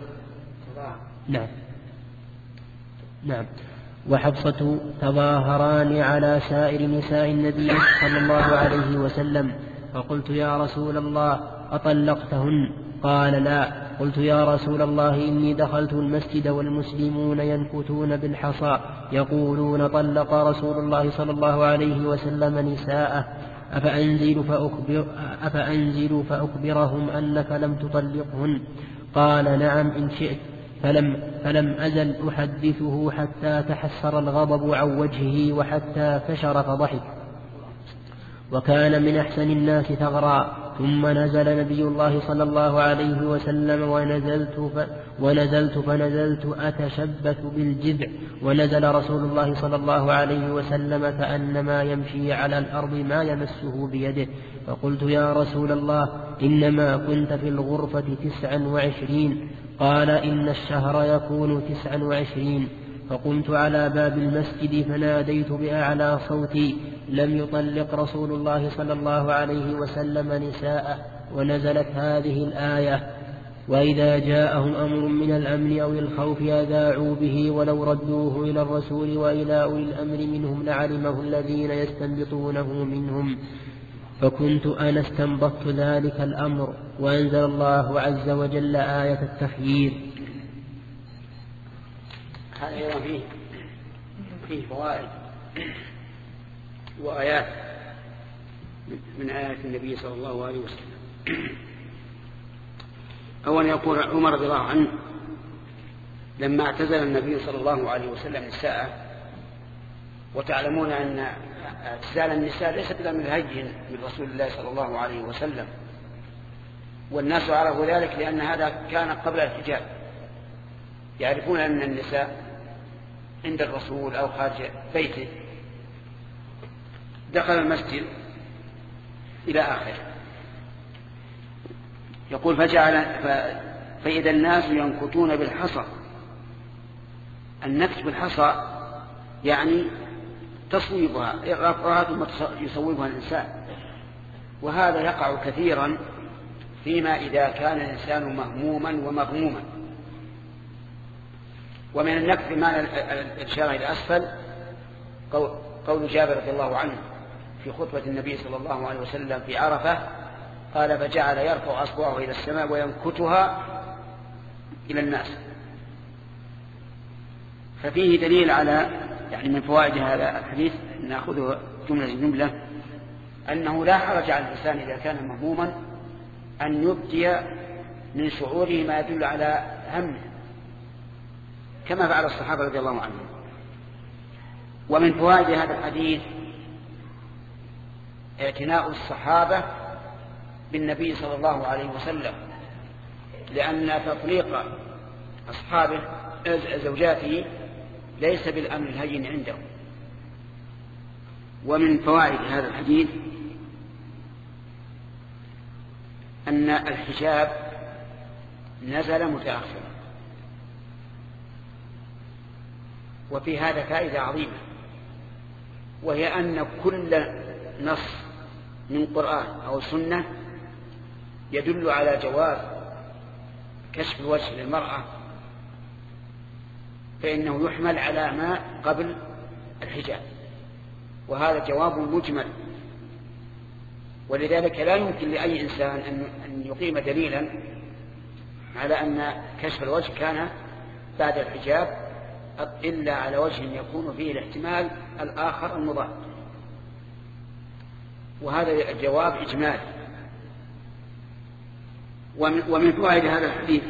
نعم. وحفصة تظاهران على سائر نساء النبي صلى الله عليه وسلم. فقلت يا رسول الله أطلقتهن؟ قال لا. قلت يا رسول الله إني دخلت المسجد والمسلمون ينكتون بالحصى يقولون طلق رسول الله صلى الله عليه وسلم نساءه أفأنزل فأخبرهم أنك لم تطلقهن؟ قال نعم إن شئت. فلم أزل أحدثه حتى تحسر الغضب عن وجهه وحتى فشر فضحك. وكان من أحسن الناس ثغرا. ثم نزل نبي الله صلى الله عليه وسلم ونزلت فنزلت أتشبث بالجذع. ونزل رسول الله صلى الله عليه وسلم كأنما يمشي على الأرض ما يمسه بيده. فقلت يا رسول الله إنما كنت في الغرفة 29. قال إن الشهر يكون 29. فقمت على باب المسجد فناديت بأعلى صوتي لم يطلق رسول الله صلى الله عليه وسلم نساءه. ونزلت هذه الآية وإذا جاءهم أمر من الأمن أو الخوف أذاعوا به ولو ردوه إلى الرسول وإلى أولي الأمر منهم لعلمه الذين يستنبطونه منهم. فكنت أنا استنبطت ذلك الأمر. وأنزل الله عز وجل آية التخيير. هذا أيضا فيه فوائد وآيات من آيات النبي صلى الله عليه وسلم. أولا يقول عمر رضي الله عنه لما اعتزل النبي صلى الله عليه وسلم نساءه، وتعلمون أن اعتزال النساء ليس بأمر هين من رسول الله صلى الله عليه وسلم، والناس عرفوا ذلك لأن هذا كان قبل الحجاب، يعرفون أن النساء عند الرسول أو خارج بيته. دخل المسجد إلى آخره. يقول فإذا الناس ينكتون بالحصى. النكت بالحصى يعني تصويبها، رفعها ثم يصوبها الإنسان، وهذا يقع كثيرا فيما إذا كان الإنسان مهموما ومغموما. ومن النكت بمعنى الإشارة إلى أسفل قول جابر رضي الله عنه في خطبة النبي صلى الله عليه وسلم في عرفة قال فجعل يرفع أصبعه إلى السماء وينكتها إلى الناس. ففيه دليل على يعني من فوائد هذا الحديث نأخذه جملة أنه لا حرج على الإنسان إذا كان مهموما أن يبدي من شعوره ما يدل على همه كما فعل الصحابة رضي الله عنهم. ومن فوائد هذا الحديث اعتناء الصحابة بالنبي صلى الله عليه وسلم، لأن تطليق أصحابه زوجاته ليس بالأمر الهين عندهم. ومن فوائد هذا الحديث أن الحجاب نزل متأخرا، وفي هذا فائدة عظيمة، وهي أن كل نص من قرآن أو سنة يدل على جواز كشف الوجه للمرأة فإنه يحمل على ما قبل الحجاب، وهذا جواب مجمل. ولذلك لا يمكن لأي إنسان أن يقيم دليلا على أن كشف الوجه كان بعد الحجاب إلا على وجه يكون فيه الاحتمال الآخر المضاد، وهذا الجواب إجمالي. ومن فوائد هذا الحديث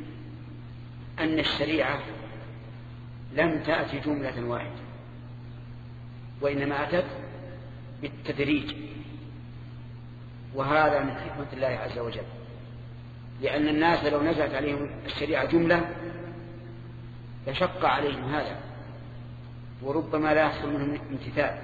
أن الشريعة لم تأتي جملة واحدة، وإنما أتت بالتدريج، وهذا من حكمة الله عز وجل، لأن الناس لو نزلت عليهم الشريعة جملة لشق عليهم هذا، وربما لا يحصل منهم امتثال.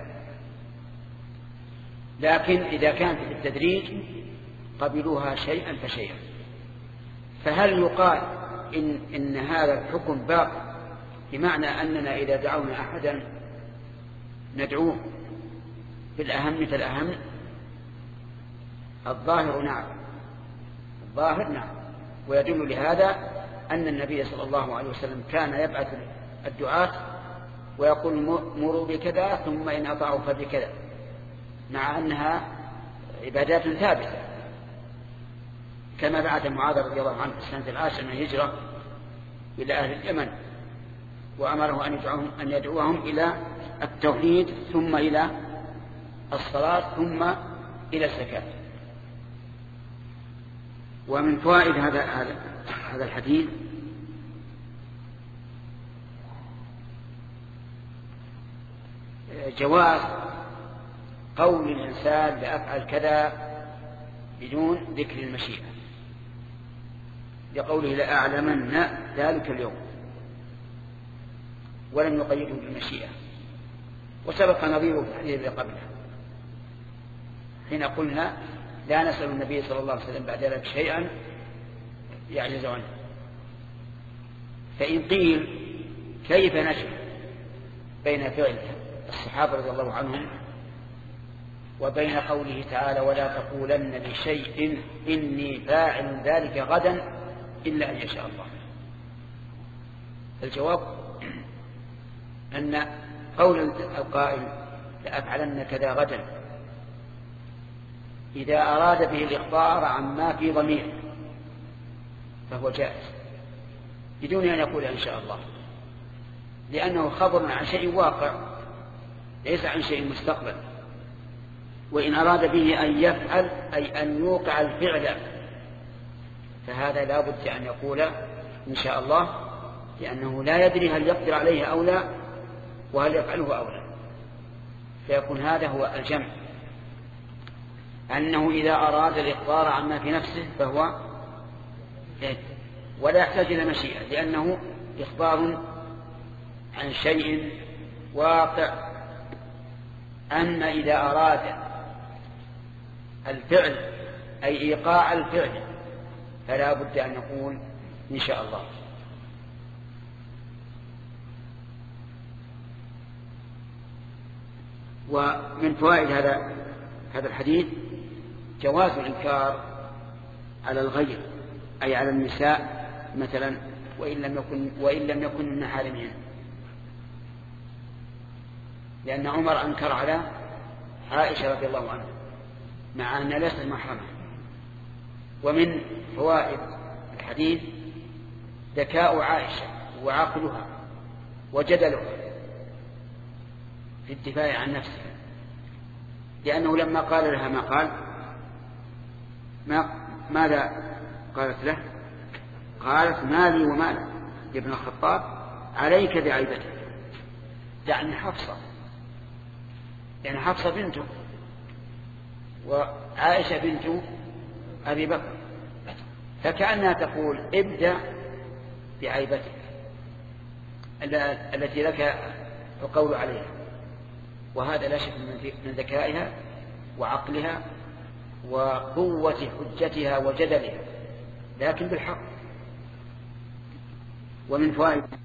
لكن إذا كانت بالتدريج قبلوها شيئا فشيئا. فهل يقال إن هذا الحكم باق، بمعنى أننا إذا دعونا أحدا ندعوه بالأهم فالأهم؟ الظاهر نعم، الظاهر نعم. ويدل لهذا أن النبي صلى الله عليه وسلم كان يبعث الدعاة ويقول مروا بكذا ثم إن أطاعوا فبكذا، مع أنها عبادات ثابتة، كما بعث معاذ رضي الله عنه في السنة 10 من الهجرة إلى أهل اليمن وأمره أن يدعوهم إلى التوحيد ثم إلى الصلاة ثم إلى الزكاة. ومن فوائد هذا الحديث جواز قول الإنسان لأفعل كذا بدون ذكر المشيئة، لقوله لأعلمن ذلك اليوم، ولم يقيده بالمشيئة. وسبق نظيره في الحديث الذي قبله حين قلنا لا نسأل النبي صلى الله عليه وسلم بعد ذلك شيئا يعجز عنه. فإن قيل كيف نجمع بين فعل الصحابة رضي الله عنهم وبين قوله تعالى ولا تقولن لشيء إني فاعل ذلك غدا إلا أن يشاء الله؟ الجواب أن قول القائل لأفعلن كذا غدا إذا أراد به الإخبار عما في ضمير فهو جائز بدون أن يقول إن شاء الله، لأنه خبر عن شيء واقع ليس عن شيء مستقبل. وإن أراد به أن يفعل أي أن يوقع الفعل فهذا لا بد أن يقول إن شاء الله، لأنه لا يدري هل يقدر عليه أو لا وهل يفعله أو لا. فيكون هذا هو الجمع، أنه إذا أراد الإخبار عما في نفسه فهو ولا يحتاج إلى مشيئة، لأنه إخبار عن شيء واقع. أما إذا أراد الفعل أي إيقاع الفعل فلا بد أن نقول إن شاء الله. ومن فوائد هذا الحديث جواز الإنكار على الغير، أي على النساء مثلا وإن لم يكن من محارمهن، لأن عمر أنكر على عائشة رضي الله عنها مع أن ليست محرمة. ومن فوائد الحديث ذكاء عائشة وعقلها وجدلها في الدفاع عن نفسها، لأنه لما قال لها ما قال ماذا قالت له؟ قالت مالي ومالك يا ابن الخطاب عليك بعيبتك، يعني حفصة، يعني حفصة بنته وعائشة بنت أبي بكر، فكأنها تقول ابدأ بعيبتك التي لك القول عليها. وهذا لا شك من ذكائها وعقلها وقوة حجتها وجدلها، لكن بالحق. ومن فوائد